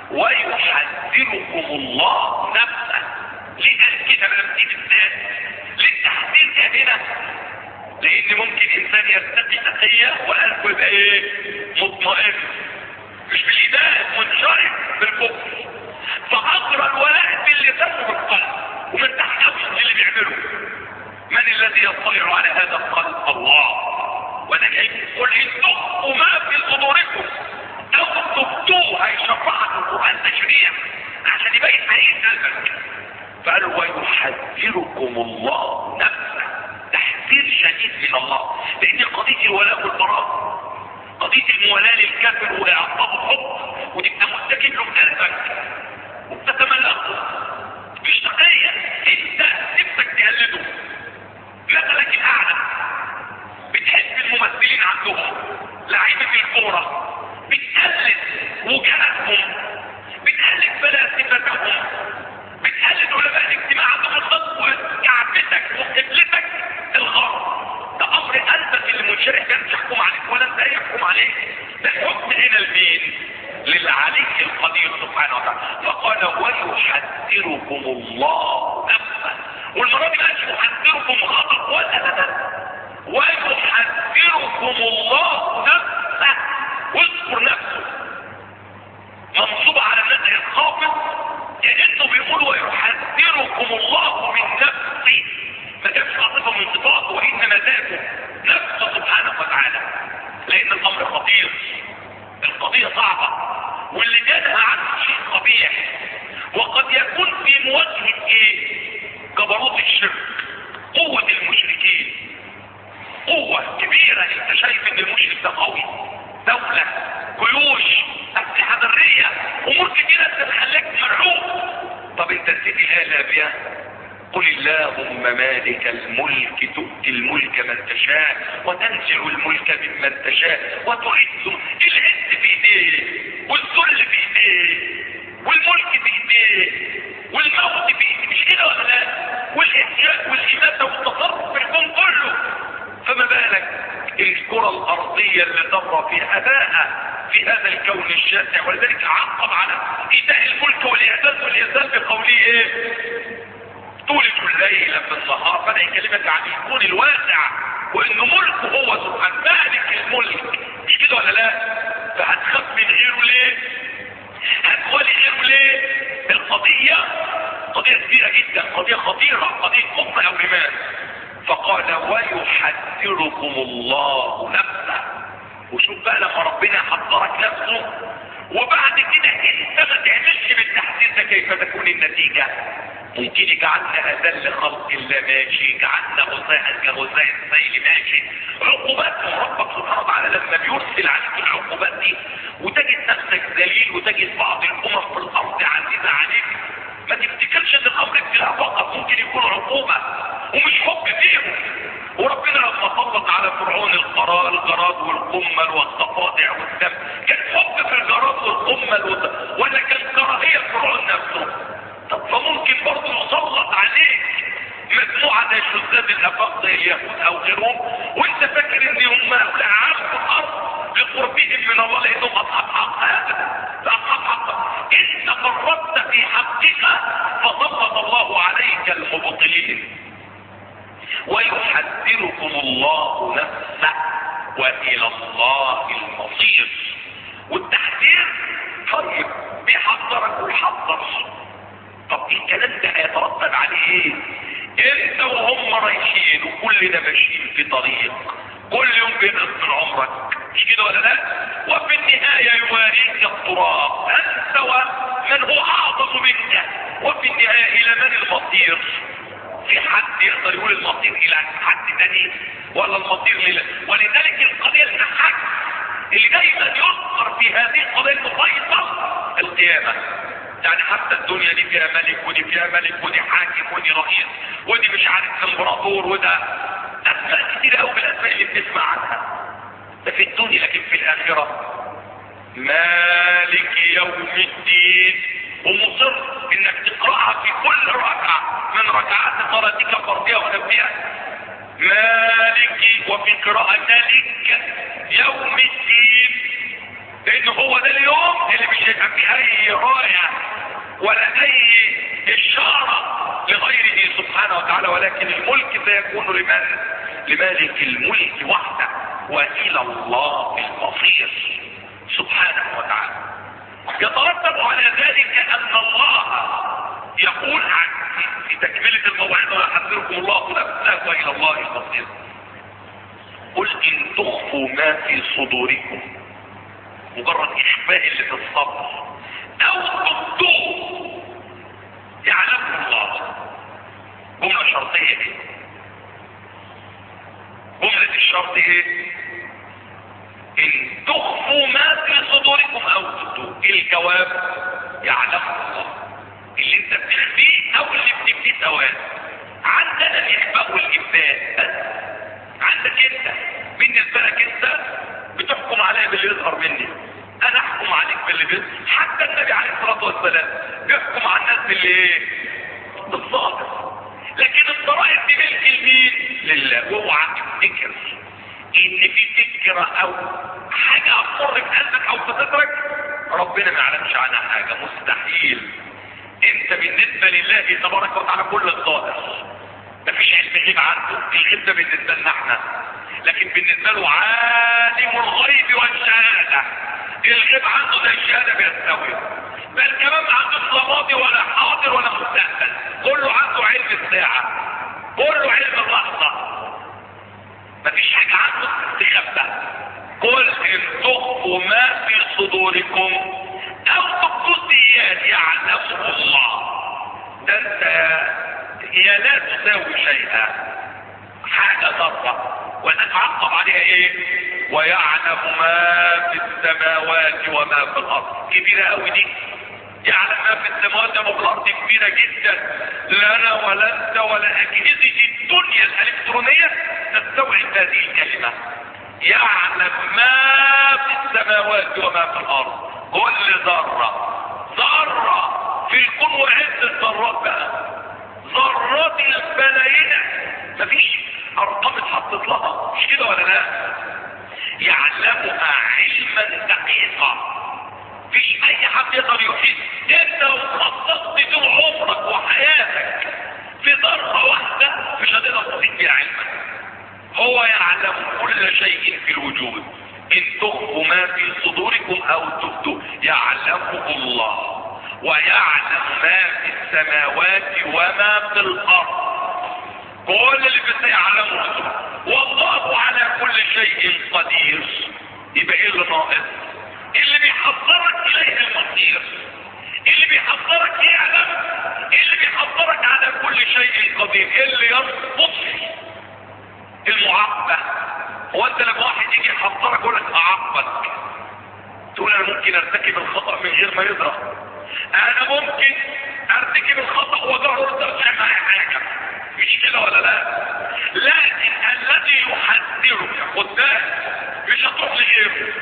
ويحذركم الله نفسه. ليه قال كده بقى في الناس؟ للتحذير كده، لان ممكن انسان يرتقي تقية وقلبه يبقى ايه؟ مطمئن، مش بالايمان، منشرح بالكفر، فاجرى الولاء باللسان وبالقلب ومن تحت قوي اللي بيعمله. من الذي يطلع على هذا القلب؟ الله. وانا جاي قل ان تخفوا ما في صدوركم او تبدوه هيشرعها في القران تشريع عشان يبين حقيقه قلبك. فقالوا ويحذركم الله نفسه، تحذير شديد من الله، لان قضيه الولاء والبراء، قضيه الموالاه للكافر واعطاء الحب وتبقى متكل له بقلبك وبتتملقه، مش تقيه، انت نفسك تقلده. مثلك الاعلى بتحب الممثلين عندهم، لعيبه الكوره، بتقلد وجهاتهم، بتقلد فلاسفتهم، بتقلد علماء الاجتماع عندهم الضبط وكعبتك وقبلتك الغرب. ده امر قلبك اللي منشرح كان تحكم عليك ولا انت يحكم عليك، ده حكم هنا لمين؟ للعلي القدير سبحانه وتعالى. فقال ويحذركم الله نفسه، والمرة دي مش يحذركم غضب ولا ندم، ويحذركم الله نفسه، واذكر نفسه منصوب على النزع الخافض، كأنه بيقول ويحذركم الله من نفسه، ما كانش عاطفه من صفاته وانما ذاته نفسه سبحانه وتعالى، لان الامر خطير، القضيه صعبه، واللي جانها عنه شيء قبيح، وقد يكون في مواجهه ايه؟ جبروت الشرك، قوه المشركين، قوه كبيره. انت شايف ان المشرك ده قوي، دوله، جيوش، اسلحه ذريه، امور كتيره تخليك مرعوب. طب انت نسيت الايه الابيه؟ قل اللهم مالك الملك تؤتي الملك من تشاء وتنزع الملك ممن تشاء وتعز. العز في ايديه، والذل في ايديه، والملك في ايديه، والموت في ايديه، مش كده ولا لا؟ والإحياء والإماتة والتصرف في الكون كله. فما بالك الكرة الأرضية اللي تمر في أداها في هذا الكون الشاسع، ولذلك عقب على إيتاء الملك والإعداد والإنزال بقوله إيه؟ تولج الليل في النهار. بدأ يكلمك عن الكون الواسع وإنه ملكه هو سبحانه مالك الملك، مش كده ولا لا؟ فهتخاف من غيره ليه؟ هتولي غيره ليه؟ القضية قضية كبيرة جدا، قضية خطيرة، قضية كفر أو إيمان. فقال ويحذركم الله نفسه. وشوف بقى لما ربنا حذرك نفسه وبعد كده انت ما تعملش بالتحذير ده، كيف تكون النتيجة؟ ممكن جعلنا اذل خلق الله ماشي، جعلنا غثاء كغثاء السيل ماشي. عقوبات ربك سبحانه وتعالى لما بيرسل عليك العقوبات دي وتجد نفسك ذليل وتجد بعض الامم في الارض عزيزة عليك، ما تفتكرش ان الامر ابتلاء فقط، ممكن يكون عقوبة ومش حب فيهم. وربنا لما سلط على فرعون الجراد والقمل والضفادع والدم، كان حب في الجراد والقمل ولا كان كراهية فرعون نفسه؟ طب فممكن برضه يسلط عليك مجموعة زي شذاذ الافاق زي اليهود او غيرهم، وانت فاكر ان هم هؤلاء عاشوا الارض لقربهم من الله لانهم اصحاب حق. اصحاب حق انت فرطت في حقك فسلط الله عليك المبطلين. ويحذركم الله نفسه والى الله المصير. والتحذير طيب بيحذرك ويحذر. طب الكلام ده هيترتب عليه ايه؟ انت وهم رايحين وكلنا ماشيين في طريق كل يوم بينقص من عمرك، مش كده ولا لا؟ وفي النهاية يواريك التراب انت ومن هو اعظم منك، وفي النهاية الى من المصير؟ في حد يقدر يقول المصير الى حد تاني ولا المصير لله؟ ولذلك القضية الحق اللي دايما يذكر في هذه القضية المفيصل القيامة. يعني حتى الدنيا دي فيها ملك ودي فيها ملك ودي حاكم ودي رئيس ودي مش عارف امبراطور وده اسماء كتير قوي في الاسماء اللي بنسمع عنها ده في الدنيا. لكن في الاخرة مالك يوم الدين، ومصر انك تقرأها في كل ركعة من ركعات صلاتك الفردية ونفسها. مالك، وفي قراءة مالك يوم الدين، لان هو ده اليوم اللي مش هيبقى فيه اي راية ولا اي اشارة لغيره سبحانه وتعالى، ولكن الملك سيكون لمن؟ لمالك الملك وحده والى الله المصير سبحانه وتعالى. يترتب على ذلك ان الله يقول في تكملة الموعظة ويحذركم الله نفسه والى الله المصير. قل ان تخفوا ما في صدوركم، مجرد اخفاء اللي في الصدر، او تبدوه يعلمه الله. جملة شرطية ايه؟ جملة الشرط ايه؟ ان تخفوا ما في صدوركم او تبدوه. الجواب يعلمه الله. اللي انت بتخفيه او اللي بتخفيه سواء. عندنا الاخفاء والابداء، عندك انت بالنسبة لك انت بتحكم عليا باللي يظهر مني، انا احكم عليك باللي بيظهر. حتى النبي عليه الصلاة والسلام بيحكم على الناس باللي ايه؟ بالظاهر. لكن الضرائب دي ملك لمين؟ لله. واوعى تفتكر ان في فكرة او حاجة هتمر في قلبك او في صدرك ربنا ما يعلمش عنها حاجة، مستحيل. انت بالنسبة لله تبارك وتعالى كل الظاهر، مفيش علم غيب عنده. الغيب ده بالنسبة لنا احنا، لكن بالنسبة له عالم الغيب والشهادة. الغيب عنده زي الشهادة بيستوي، بل كمان ما عندوش لا ماضي ولا حاضر ولا مستقبل، كله عنده علم الساعة، كله علم اللحظة. مفيش حاجة عنده تخبى. قل ان تخفوا ما في صدوركم او تبدوا السيئات يعلمه الله. ده انت هي لا تساوي شيئا، حاجة ذرة ونتعقب عليها ايه؟ ويعلم ما في السماوات وما في الارض. كبيرة قوي دي. يعلم ما في السماوات وما في الارض كبيرة جدا. لا انا ولا انت ولا اجهزة الدنيا الالكترونية تستوعب هذه الكلمة. يعلم ما في السماوات وما في الارض. كل ذرة في الكون وعد الذرات بقى، ذرات البلايين مفيش ارقام اتحطت لها، مش كده ولا لا؟ يعلمها علما دقيقا. مفيش اي حد يقدر يحيط. انت لو خصصت طول عمرك وحياتك في ذرة واحدة مش هتقدر تحيط بها علما. هو يعلم كل شيء في الوجود. ان تخفوا ما في صدوركم او تبدوا يعلمه الله. ويعلم ما في السماوات وما في الارض. كل اللي بيعلمه. والله على كل شيء قدير. يبقى ايه اللي ناقص؟ اللي بيحضرك اليه المصير، اللي بيحضرك يعلم، اللي بيحضرك على كل شيء قدير، اللي يربط المعاقبة. هو انت لما واحد يجي يحضرك يقول لك اعاقبك، تقول انا ممكن ارتكب الخطأ من غير ما يدرك، انا ممكن ارتكب الخطأ وجهر ترجع معي حاجة، مش كده ولا لا؟ لكن الذي يحذرك قدام مش هتروح لغيره،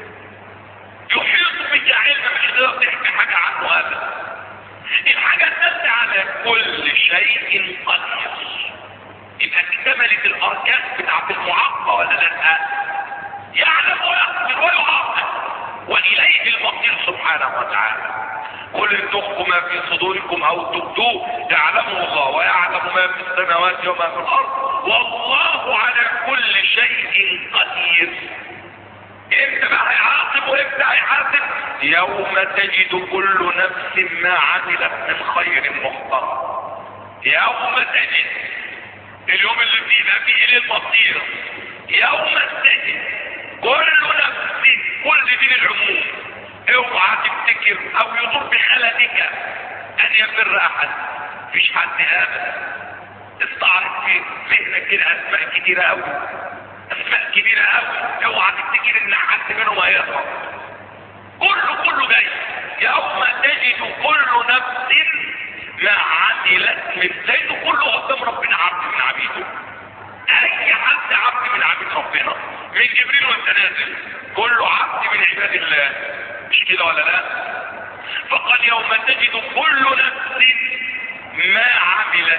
يحيط بك علم مش هتقدر تحكي حاجة عنه هذا. الحاجة الثالثة على كل شيء قدير. يبقى اكتملت الاركان بتاعت المعاقبة ولا لا؟ يعلم ويقدر سبحانه وتعالى. قل ان تخفوا ما في صدوركم او تبدوه يعلمه الله ويعلم ما في السماوات وما في الارض والله على كل شيء قدير. امتى بقى هيعاقب وامتى هيحاسب؟ يوم تجد كل نفس ما عملت من خير محضر. يوم تجد، اليوم اللي فيه ما فيه الى المصير. يوم تجد كل نفس، كل دين العموم، اوعى تفتكر او يضر بخلقك ان يفر احد. مفيش حد ابدا. استعرض في ذهنك كده اسماء كتيره قوي، اسماء كبيره قوي، اوعى تفتكر ان حد منهم هيهرب. كله جاي. يوم تجد كل نفس ما عملت من زيد، كله قدام ربنا عبد من عبيده. اي حد عبد من عبيد ربنا، من جبريل وانت نازل، كله عبد من عباد الله. مش كده ولا لا؟ فقال يوم تجد كل نفس ما عملت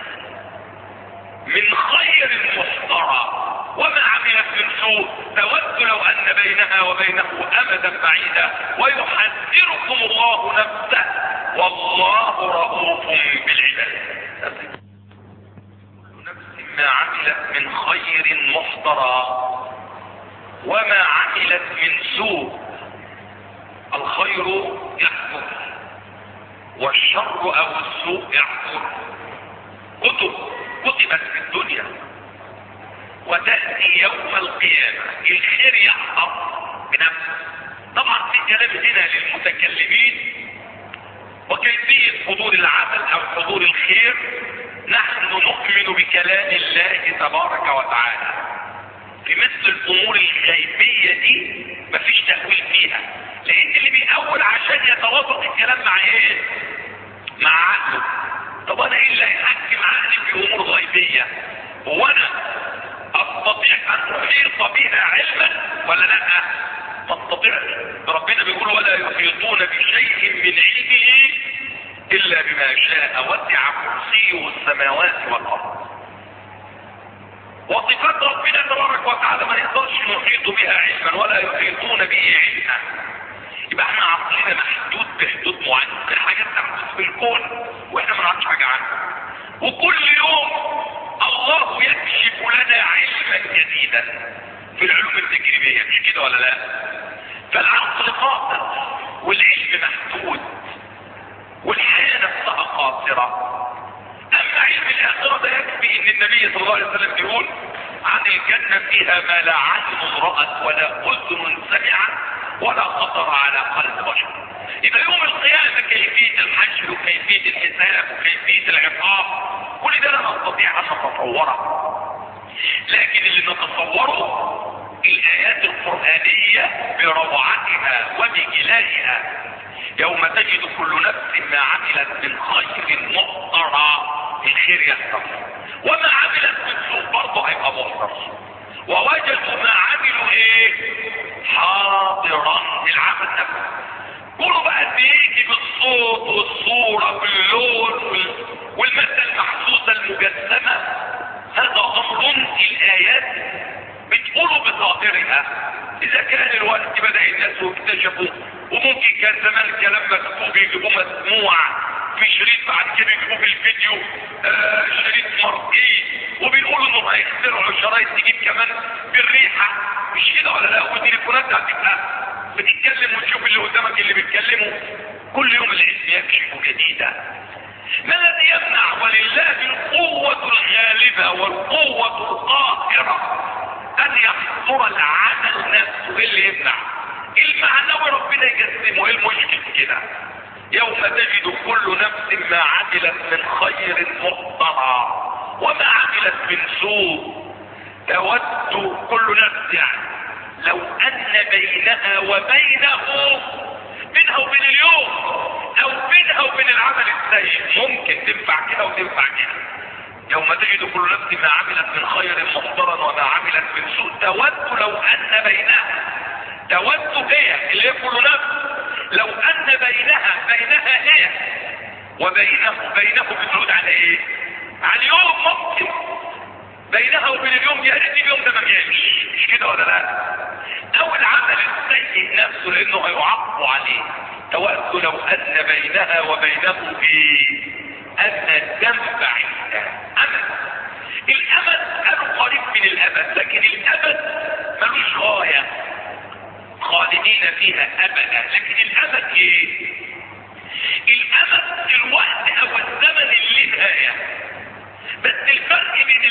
من خير محضرا وما عملت من سوء تود لو ان بينها وبينه امدا بعيدا ويحذركم الله نفسه والله رؤوف بالعباد. نفس ما عملت من خير محضرا وما عملت من سوء. الخير يحضر والشر او السوء يحضر. كتبت في الدنيا وتأتي يوم القيامة. الخير يحضر بنفسه. طبعا في كلام هنا للمتكلمين وكيفية حضور العمل او حضور الخير. نحن نؤمن بكلام الله تبارك وتعالى في مثل الامور الغيبية دي، مفيش تأويل فيها، لان اللي بيأول عشان يتوافق الكلام مع ايه؟ مع عقله. طب انا ايه اللي هيحكم عقلي في امور غيبية؟ هو انا استطيع ان احيط بها علما ولا لا؟ ما استطيعش. ربنا بيقول ولا يحيطون بشيء من علمه الا بما شاء وسع كرسيه السماوات والارض. وصفات ربنا تبارك وتعالى ما نقدرش نحيط بها علما ولا يحيطون به علما. يبقى احنا عقلنا محدود بحدود معينه. الحاجات تحدث في الكون واحنا ما نعرفش حاجه عنها. وكل يوم الله يكشف لنا علما جديدا في العلوم التجريبيه. مش كده ولا لا؟ فالعقل قاصر والعلم محدود والحياه نفسها قاصره. اما علم الاخره ده يكفي ان النبي صلى الله عليه وسلم يقول عن الجنه فيها ما لا عين رأت ولا اذن سمعت ولا خطر على قلب بشر. يبقى يوم القيامه كيفيه الحشر وكيفيه الحساب وكيفيه العقاب كل ده لا نستطيع ان نتصوره. لكن اللي نتصوره الايات القرانيه بروعتها وبجلالها. يوم تجد كل نفس ما عملت من خير محضرا. الخير يحضر وما عملت من سوء برضه هيبقى محضر. ووجدوا ما عملوا ايه؟ حاضرا. العمل نفسه كله بقى بيجي بالصوت والصوره واللون والماده المحسوسه المجسمه. هذا امر الايات بتقوله بظاهرها. اذا كان الوقت بدأ الناس واكتشفوا، وممكن كان زمان الكلام مكتوب يجيبوه مسموع في شريط، بعد كده يجيبوه في الفيديو شريط مرئي، وبيقولوا انهم هيخترعوا شرايط تجيب كمان بالريحه. مش كده ولا لا؟ والتليفونات هتبقى بتتكلم وتشوف اللي قدامك اللي بيتكلموا. كل يوم العلم يكشف جديدا. ما الذي يمنع؟ ولله القوة الغالبة والقوة القاهرة ان يحضر العمل نفسه. ايه اللي يمنع؟ المعنوي ربنا يقسمه. ايه المشكل كده؟ يوم تجد كل نفس ما عملت من خير محضرا وما عملت من سوء تود كل نفس، يعني لو ان بينها وبين اليوم او بينها وبين العمل السيء ممكن تنفع كده وتنفع كده. يوم تجد كل نفس ما عملت من خير محضرا وما عملت من سوء تود لو ان بينها. تود هي اللي هي كل نفس لو ان بينها هي وبينه بتعود على ايه؟ على اليوم. ممكن بينها وبين اليوم، يا ريت اليوم ده ما جاش، مش كده ولا لا؟ او العمل السيء نفسه لانه هيعاقبوا عليه. تود لو ان بينها وبينه في امدا بعيدا. امد، الامد قالوا قريب من الابد، لكن الابد ملوش غايه خالدين فيها ابدا. لكن الامد ايه؟ الامد الوقت او الزمن اللي نهايه. بس الفرق بين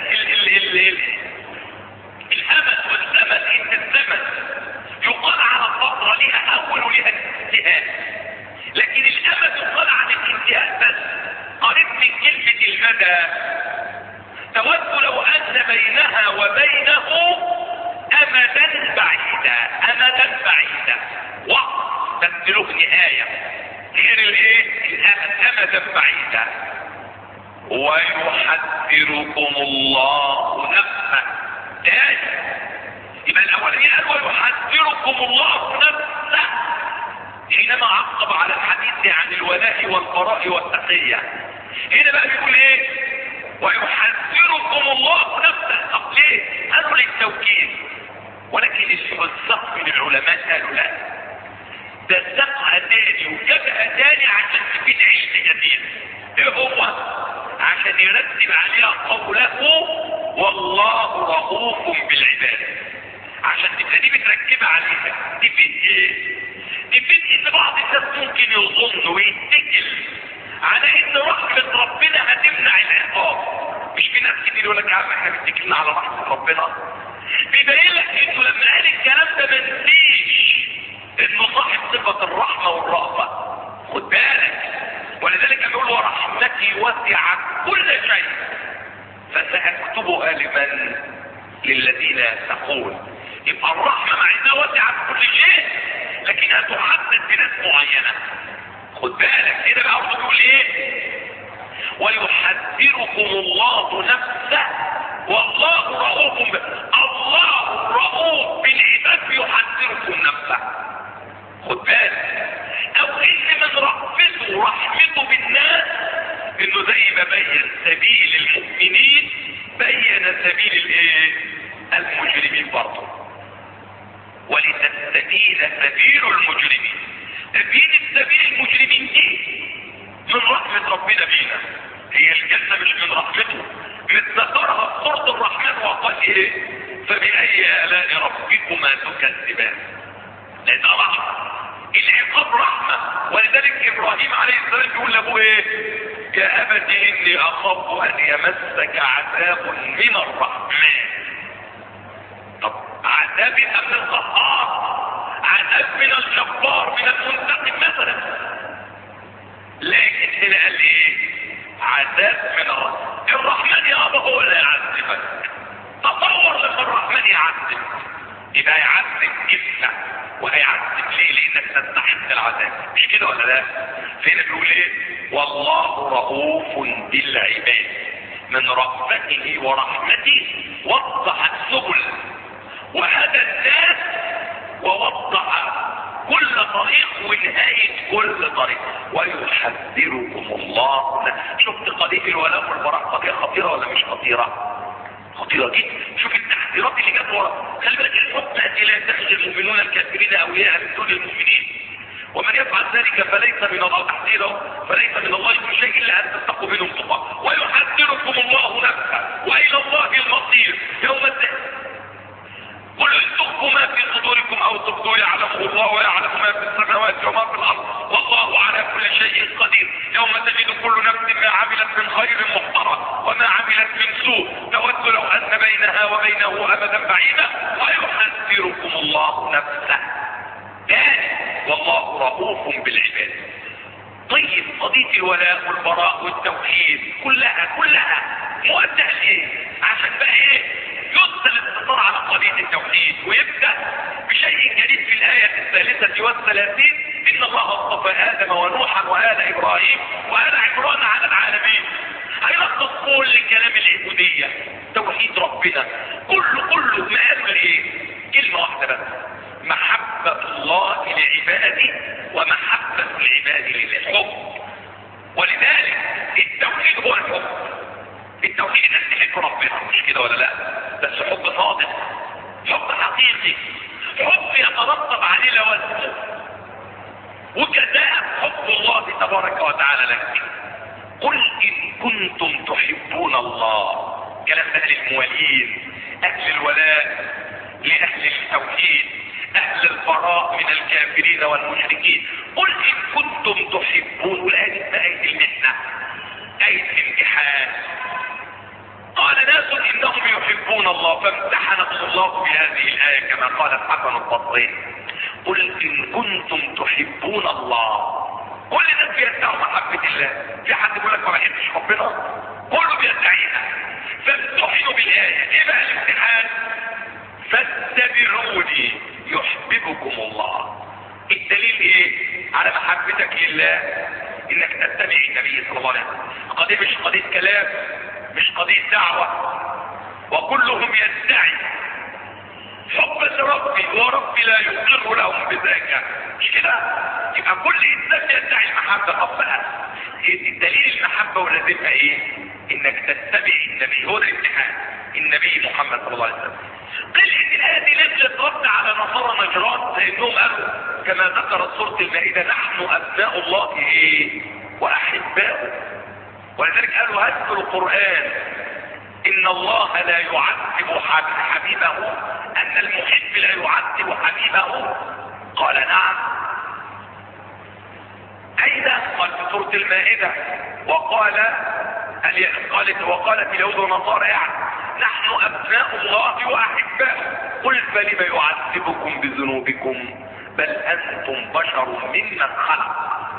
الامد والزمن ان الزمن يقال على فتره لها اول ولها انتهاء، لكن الامد يقال عن الانتهاء بس. قريب من كلمه المدى. تود لو ان بينها وبينه امدا بعيدا. امدا بعيدا وقت بس له نهايه، غير الايه؟ الامد امدا بعيدا. ويحذركم الله نفسه. تاني يبقى الاولاني قال ويحذركم الله نفسه حينما عقب على الحديث عن الولاء والبراء والتقية. هنا بقى بيقول ايه؟ ويحذركم الله نفسه. طب ليه؟ قالوا للتوكيد، ولكن اللي وثق من العلماء قالوا لا، ده اتقى تاني وكبأ تاني عشان تفيد علم جديد. ايه هو؟ عشان يرتب عليها قوله والله رؤوف بالعباد. عشان تبقى دي متركبه عليها. تفيد ايه؟ تفيد ان بعض الناس ممكن يظن ويتكل على ان رحمه ربنا هتمنع العقاب. مش في ناس كتير يقول لك يا عم احنا متكلنا على رحمه ربنا. بيبين لك انه لما قال الكلام ده ما نسيش انه صاحب صفه الرحمه والرأفه. خد بالك، ولذلك بيقول ورحمتي وسعت كل شيء فسأكتبها لمن؟ للذين يتقون. يبقى الرحمة مع انها وسعت كل شيء لكن هتحدد بناس معينة. خد بالك هنا بقى بيقول ايه؟ ويحذركم الله نفسه والله رؤوف الله رؤوف بالعباد يحذركم نفسه. خد بالك، او ان من رحمته بالناس انه زي ما بين سبيل المؤمنين بين سبيل الايه؟ المجرمين برضه. ولتستبين سبيل المجرمين. تبين السبيل المجرمين دي من رحمة ربنا بينا. هي الجنة مش من رحمته، متذكرها في سورة الرحمن وقال ايه؟ فبأي آلاء ربكما تكذبان. لأن رحمة، العقاب رحمة. ولذلك إبراهيم عليه السلام يقول لأبوه ايه؟ يا أبت إني أخاف أن يمسك عذاب من الرحمن. طب عذاب من القهار، عذاب من الجبار، من المنتقم مثلا. لكن هنا قال ايه؟ عذاب من الرحمن. يا أبا هو اللي يعذبك. تصور لما الرحمن يعذب، يبقى يعذب جسمك وهيعذب ليه؟ لانك تستحق العذاب، مش كده ولا لا؟ فين بيقول ايه؟ والله رؤوف بالعباد. من رأفته ورحمته وضح السبل وهدى الناس ووضح كل طريق ونهاية كل طريق. ويحذركم الله. شفت قضية الولاء والبراء قضية خطيرة ولا مش خطيرة؟ خطيرة جدا. شوف التحذيرات اللي جت ورا. خلي بالك الحكم التي لا يتخذ المؤمنون الكافرين اولياء من دون المؤمنين ومن يفعل ذلك فليس من الله تحذيره، فليس من الله في شيء الا ان تتقوا منهم تقى. ويحذركم الله نفسه والى الله المصير. يوم قل ان تخفوا ما في صدوركم او تبدوا يعلمه الله ويعلم ما في السماوات وما في الارض والله على كل شيء قدير. يوم تجد كل نفس ما عملت من خير محضرا وما عملت من سوء تود لو ان بينها وبينه امدا بعيدا. ويحذركم الله نفسه. والله رؤوف بالعباد. طيب قضية الولاء والبراء والتوحيد كلها مؤدى ليه؟ عشان بقى ايه؟ يدخل الاستطار على قضية التوحيد ويبدأ بشيء جديد في الآية 33 إن الله اصطفى آدم ونوحا وآل إبراهيم وآل عمران على العالمين. هيلخص كل كلام العبودية توحيد ربنا كله ما قالوا ايه؟ كلمة واحدة بس: محبة الله لعباده ومحبة العباد للحب. ولذلك التوحيد هو الحب. التوحيد انك تحب ربنا، مش كده ولا لا؟ بس حب صادق، حب حقيقي، حب يترتب عليه لوازمه، وكذلك حب الله تبارك وتعالى لك. قل ان كنتم تحبون الله، كلام اهل الموالين، اهل الولاء لاهل التوحيد، اهل البراء من الكافرين والمشركين. قل ان كنتم تحبون، والايه اسمها ايه المحنه، ايه الامتحان. قال ناس انهم يحبون الله فامتحنهم الله بهذه الايه كما قال الحسن البصري. قل ان كنتم تحبون الله، كل الناس بيدعوا محبه الله، في حد يقول لك ما بحبش ربنا؟ كله بيدعيها. فامتحنوا بالايه، ايه بقى الامتحان؟ فاتبعوني يحببكم الله. الدليل ايه على محبتك لله؟ انك تتبع النبي صلى الله عليه وسلم. قضيه مش قضيه كلام، مش قضيه دعوه، وكلهم يدعي حبا لربي وربي لا يقر لهم بذاك، مش كده؟ يبقى كل انسان يدعي المحبه. طب بقى الدليل المحبه ولازمها ايه؟ انك تتبع النبي، هو ده الامتحان، النبي محمد صلى الله عليه وسلم. قيل ان الايه دي نزلت رد على نصارى نجران، لانهم قالوا كما ذكرت سوره المائده نحن ابناء الله ايه واحباؤه، ولذلك قالوا هاتوا القران ان الله لا يعذب حبيبه، ان المحب لا يعذب حبيبه. قال نعم. اين؟ قال في سوره المائده وقالت اليهود والنصارى يعني نحن ابناء الله واحباؤه. قل فلم يعذبكم بذنوبكم بل انتم بشر ممن خلق.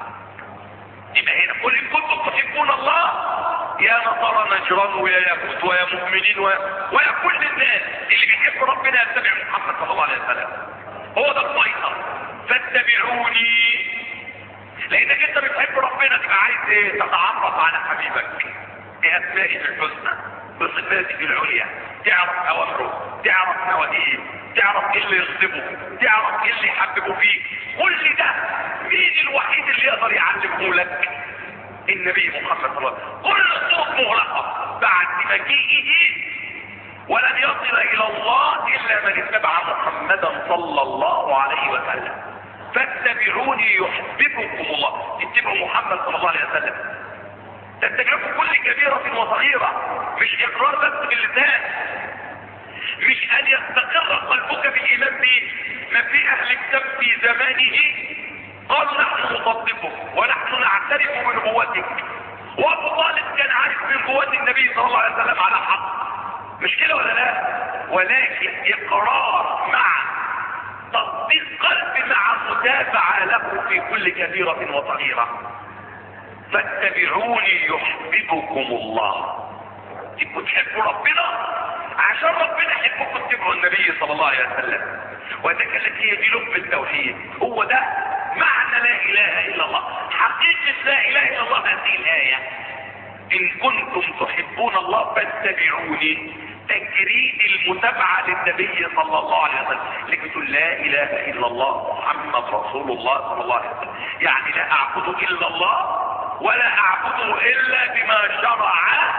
يبقى هنا قل ان كنتم تحبون الله يا نصارى نجران ويا يهود ويا مؤمنين ويا كل الناس اللي بيحب ربنا يتبع محمد صلى الله عليه وسلم، هو ده الفيصل. فاتبعوني، لانك انت بتحب ربنا تبقى عايز ايه؟ تتعرف على حبيبك باسمائه الحسنى بصفاته العليا، تعرف اوامره، تعرف نواهيه، تعرف ايه اللي يغضبه، تعرف ايه اللي يحببه فيك. كل ده مين الوحيد اللي يقدر يعلمه لك؟ النبي محمد صلى الله عليه وسلم. كل الطرق مغلقه بعد مجيئه، ولن يصل الى الله الا من اتبع محمدا صلى الله عليه وسلم. فاتبعوني يحببكم الله، اتبعوا محمد صلى الله عليه وسلم. تتبعوا كل كبيرة وصغيرة، مش اقرار بس باللسان، مش ان يستقر قلبك بالايمان به. ما في اهل كتاب في زمانه قالوا نحن نصدقك ونحن نعترف بنبوتك، وابو طالب كان عارف بنبوة النبي صلى الله عليه وسلم على حق، مش كده ولا لا؟ ولكن اقرار مع تصديق قلب مع متابعة له في كل كبيرة وصغيرة. فاتبعوني يحببكم الله. تبقوا تحبوا ربنا عشان ربنا يحبكم، اتبعوا النبي صلى الله عليه وسلم. وده كانت هي دي لب التوحيد، هو ده معنى لا اله الا الله، حقيقة لا اله الا الله. هذه الآية ان كنتم تحبون الله فاتبعوني، تجريد المتابعة للنبي صلى الله عليه وسلم. لكن تقول لا اله الا الله محمد رسول الله صلى الله عليه وسلم، يعني لا اعبد الا الله ولا اعبده الا بما شرع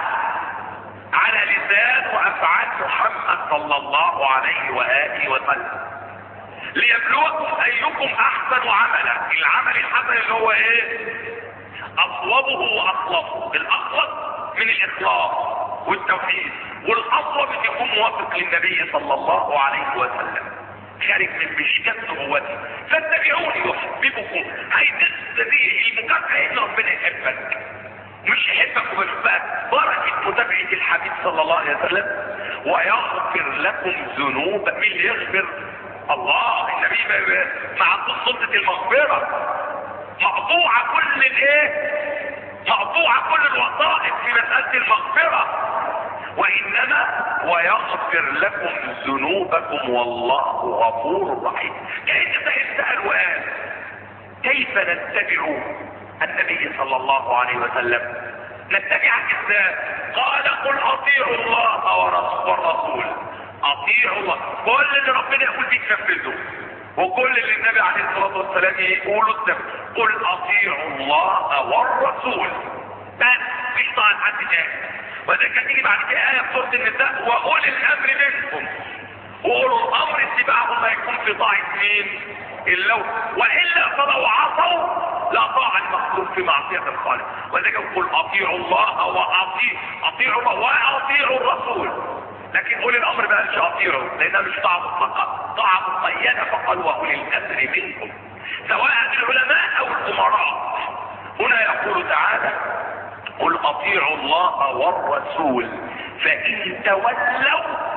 على لسان وافعال محمد صلى الله عليه واله وسلم، ليبلوكم ايكم احسن عملا. العمل الحسن اللي هو ايه؟ اصوبه واخلصه. الاخلص من الاخلاص والتوحيد، والاصوب ان يكون موافق للنبي صلى الله عليه وسلم، خارج من مشكات نبوته. فاتبعوني يحببكم، هيدس دي المكافأة ان ربنا يحبك، مش يحبك وبيحبك، بركة متابعة الحبيب صلى الله عليه وسلم. ويغفر لكم ذنوب. مين اللي يغفر؟ الله. النبي مع سلطة المغفرة، مقطوعة كل الايه؟ مقطوعة كل الوظائف في مسألة المغفرة. وانما ويغفر لكم ذنوبكم والله غفور رحيم. كأن سأل وقال كيف نتبع النبي صلى الله عليه وسلم؟ نتبع ازاي؟ قال قل اطيعوا الله والرسول. اطيعوا الله، كل اللي ربنا يقول فيه تنفذه، وكل اللي النبي عليه الصلاه والسلام يقولوا اتبعوا. قل اطيعوا الله والرسول، بس مش طاعة حد تاني. وده كان تيجي بعد كده آية في سورة النساء وأولي الأمر منكم، وأولو الأمر اتباعهم ما يكون في طاعة مين؟ اللو، وإلا فلو عصوا لا طاعة المخلوق في معصية الخالق. وذلك يقول أطيعوا الله أطيعوا الله وأطيعوا الرسول، لكن أولي الأمر ما قالش أطيعوا لأنها مش طاعة مطلقة، طاعة مقيدة، فقال وأولي الأمر منكم سواء العلماء أو الأمراء. هنا يقول تعالى قل أطيعوا الله والرسول فإن تولوا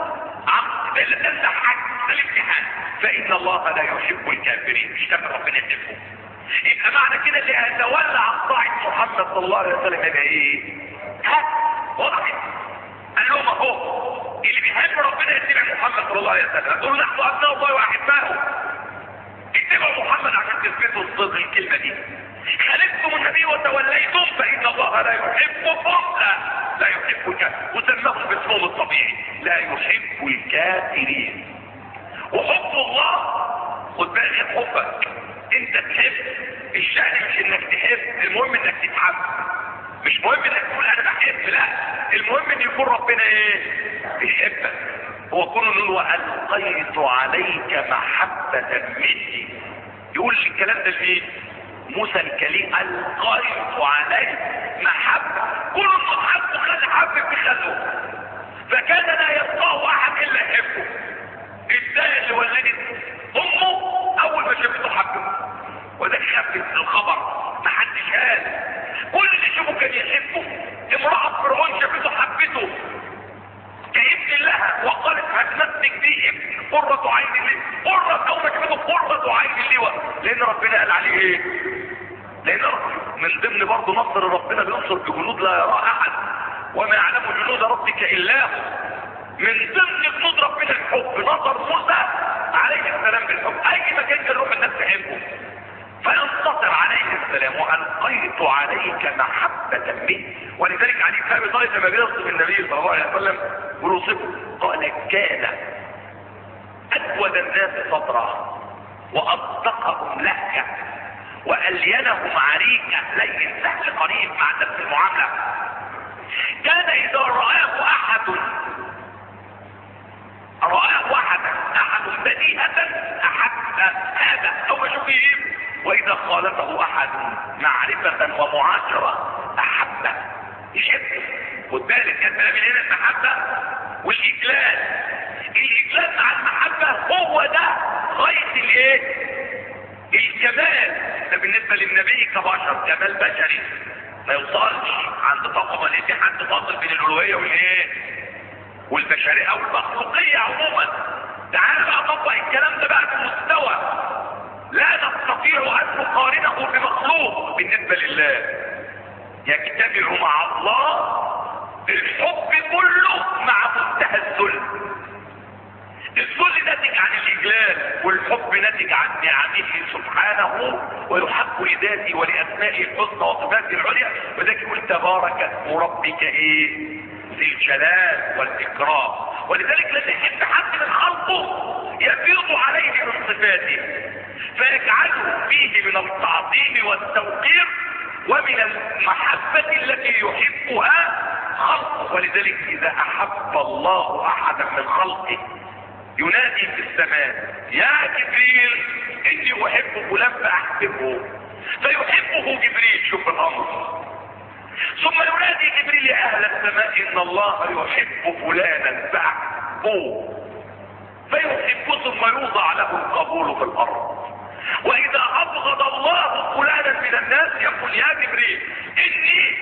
الامتحان فإن الله لا يحب الكافرين. مش كافر ربنا يحبه. يبقى معنى كده اللي هيتولى عن طاعة محمد صلى الله عليه وسلم يبقى ايه؟ واضح؟ قال لهم اهو اللي بيحب ربنا يتبع محمد صلى الله عليه وسلم. تقولوا نحن ابناء الله واحبائه، اتبعوا محمد عشان تثبتوا الصدق الكلمة دي. خالفتم النبي وتوليتم فإن الله لا يحبكم، لا يحب الكافرين، وسماهم باسمهم الطبيعي لا يحب الكافرين. وحب الله خد بالك حبك انت تحب، الشأن مش انك تحب، المهم انك تتحب. مش مهم انك تقول انا بحب، لا، المهم ان يكون ربنا ايه؟ بيحبك. هو كونه نقول والقيت عليك محبة مني، يقول الكلام ده لمين؟ موسى الكليم القيت عليك محبة، كل محبه خلي حبك بخلقه، فكان لا يبقاه احد الا يحبه. ازاي اللي ولدت امه اول ما شافته حبه، وده خفت الخبر ما حدش قال، كل اللي شافه كان يحبه. امرأة فرعون شافته حبته كابن لها وقالت هتمسك بيه ابن قرة عين لي، قرة اول ما شافته قرة عين لي، لان ربنا قال عليه ايه؟ لان من ضمن برضه نصر ربنا بينصر بجنود لا يراها احد، وما يعلم جنود ربك الا هو. من ضمن جنود ربنا الحب، نصر موسى عليه السلام بالحب، اي مكان كان يروح الناس تحبه فينتصر عليه السلام. والقيت عليك محبة مني، ولذلك علي بن ابي طالب لما بيوصف النبي صلى الله عليه وسلم ويوصفه قال كان اجود الناس صدرا واصدقهم لهجة والينهم عريكة لين سهل قريب مع نفس المعاملة. كان اذا رآه احد بديهة احب هذا او اشوفه، واذا خالفه احد معرفة ومعاشرة احبه يحبه. خد بالك كان من هنا المحبة والاجلال. الاجلال مع المحبة هو ده غاية الايه؟ الكمال. ده بالنسبة للنبي كبشر كمال بشري ما يوصلش عند طاقة، لان في حد فاصل بين الالوهية والايه؟ والبشرية او المخلوقية عموما. تعال بقى طبق الكلام ده بقى بمستوى لا نستطيع ان نقارنه بمخلوق. بالنسبة لله يجتمع مع الله الحب كله مع منتهى الذل. الذل ناتج عن الاجلال، والحب ناتج عن نعمه سبحانه، ويحب لذاته ولاسمائه الحسنى وصفاته العليا. وذلك يقول تبارك اسم ربك ايه؟ ذي الجلال والاكرام. ولذلك لما يحب حد من خلقه يفيض عليه من صفاته فيجعله فيه من التعظيم والتوقير ومن المحبة التي يحبها خلقه. ولذلك اذا احب الله احدا من خلقه ينادي في السماء يا جبريل اني احب فلان فاحببه، فيحبه جبريل. شوف الامر. ثم ينادي جبريل يا اهل السماء ان الله يحب فلانا فاحبوه، فيحبه ثم يوضع له القبول في الارض. واذا ابغض الله فلانا من الناس يقول يا جبريل اني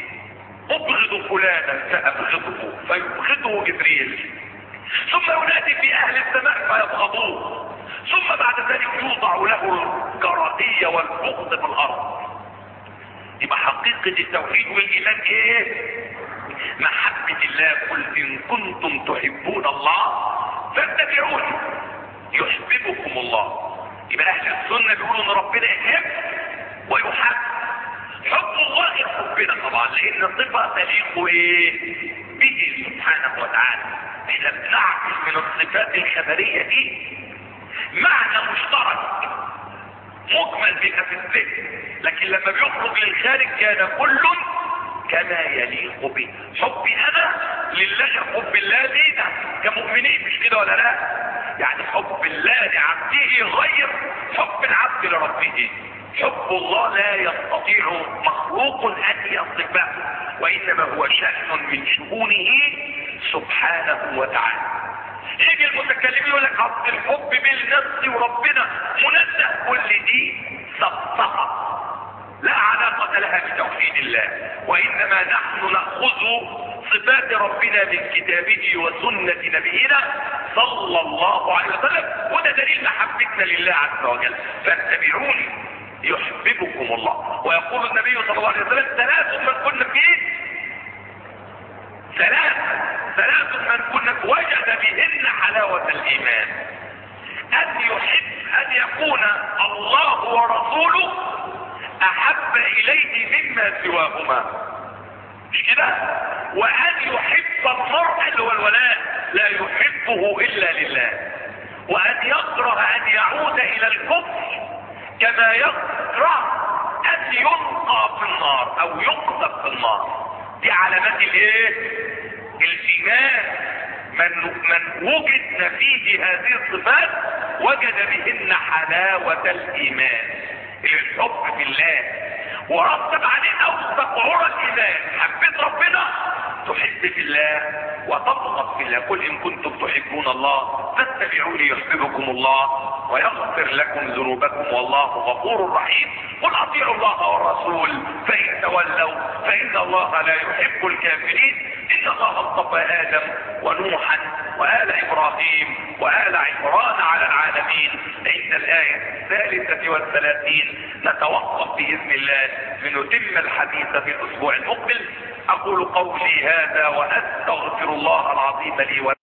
ابغض فلانا فابغضه، فيبغضه جبريل. ثم ينادي في اهل السماء فيبغضوه، ثم بعد ذلك يوضع له الكراهية والبغض في الارض. يبقى حقيقة التوحيد والايمان ايه؟ محبة الله. قل ان كنتم تحبون الله فاتبعوني يحببكم الله. يبقى اهل السنة بيقولوا ان ربنا يحب ويحب. حب الله حبنا طبعا لان صفة تليق ايه؟ به سبحانه وتعالى. احنا بنعكس من الصفات الخبرية دي معنى مشترك مجمل بها في الذهن، لكن لما بيخرج للخارج كما يليق به. حبي انا لله، حب الله لينا كمؤمنين، مش كده ولا لا؟ يعني حب الله لعبده غير حب العبد لربه. حب الله لا يستطيع مخلوق ان يصفه، وانما هو شأن من شؤونه سبحانه وتعالى. يجي المتكلمين يقول لك عبد الحب بالنفس وربنا منزه، كل دي سفسطة لا علاقة لها بتوحيد الله، وانما نحن نأخذ صفات ربنا من كتابه وسنة نبينا صلى الله عليه وسلم، وده دليل محبتنا لله عز وجل. فاتبعوني يحببكم الله. ويقول النبي صلى الله عليه وسلم ثلاث من كن فيه، ثلاث من كن وجد بهن حلاوة الإيمان: أن يحب أن يكون الله ورسوله أحب إليه مما سواهما، مش كده؟ وأن يحب المرء اللي هو الولاء لا يحبه إلا لله، وأن يكره أن يعود إلى الكفر كما يكره أن يلقى في النار أو يقذف في النار. دي علامات الايه؟ الايمان. من وجدنا فيه هذه الصفات وجد بهن حلاوة الايمان، الحب في الله، ورتب عليه اوثق عرى الايمان. حبيت ربنا تحب في الله وتبغض في الله. قل ان كنتم تحبون الله فاتبعوني يحببكم الله ويغفر لكم ذنوبكم والله غفور رحيم. قل اطيعوا الله والرسول فان تولوا فان الله لا يحب الكافرين. ان الله اصطفى ادم ونوحا وآل ابراهيم وآل عمران على العالمين. عند الآية 33 نتوقف بإذن الله لنتم الحديث في الأسبوع المقبل. أقول قولي هذا وأستغفر الله العظيم لي ولكم.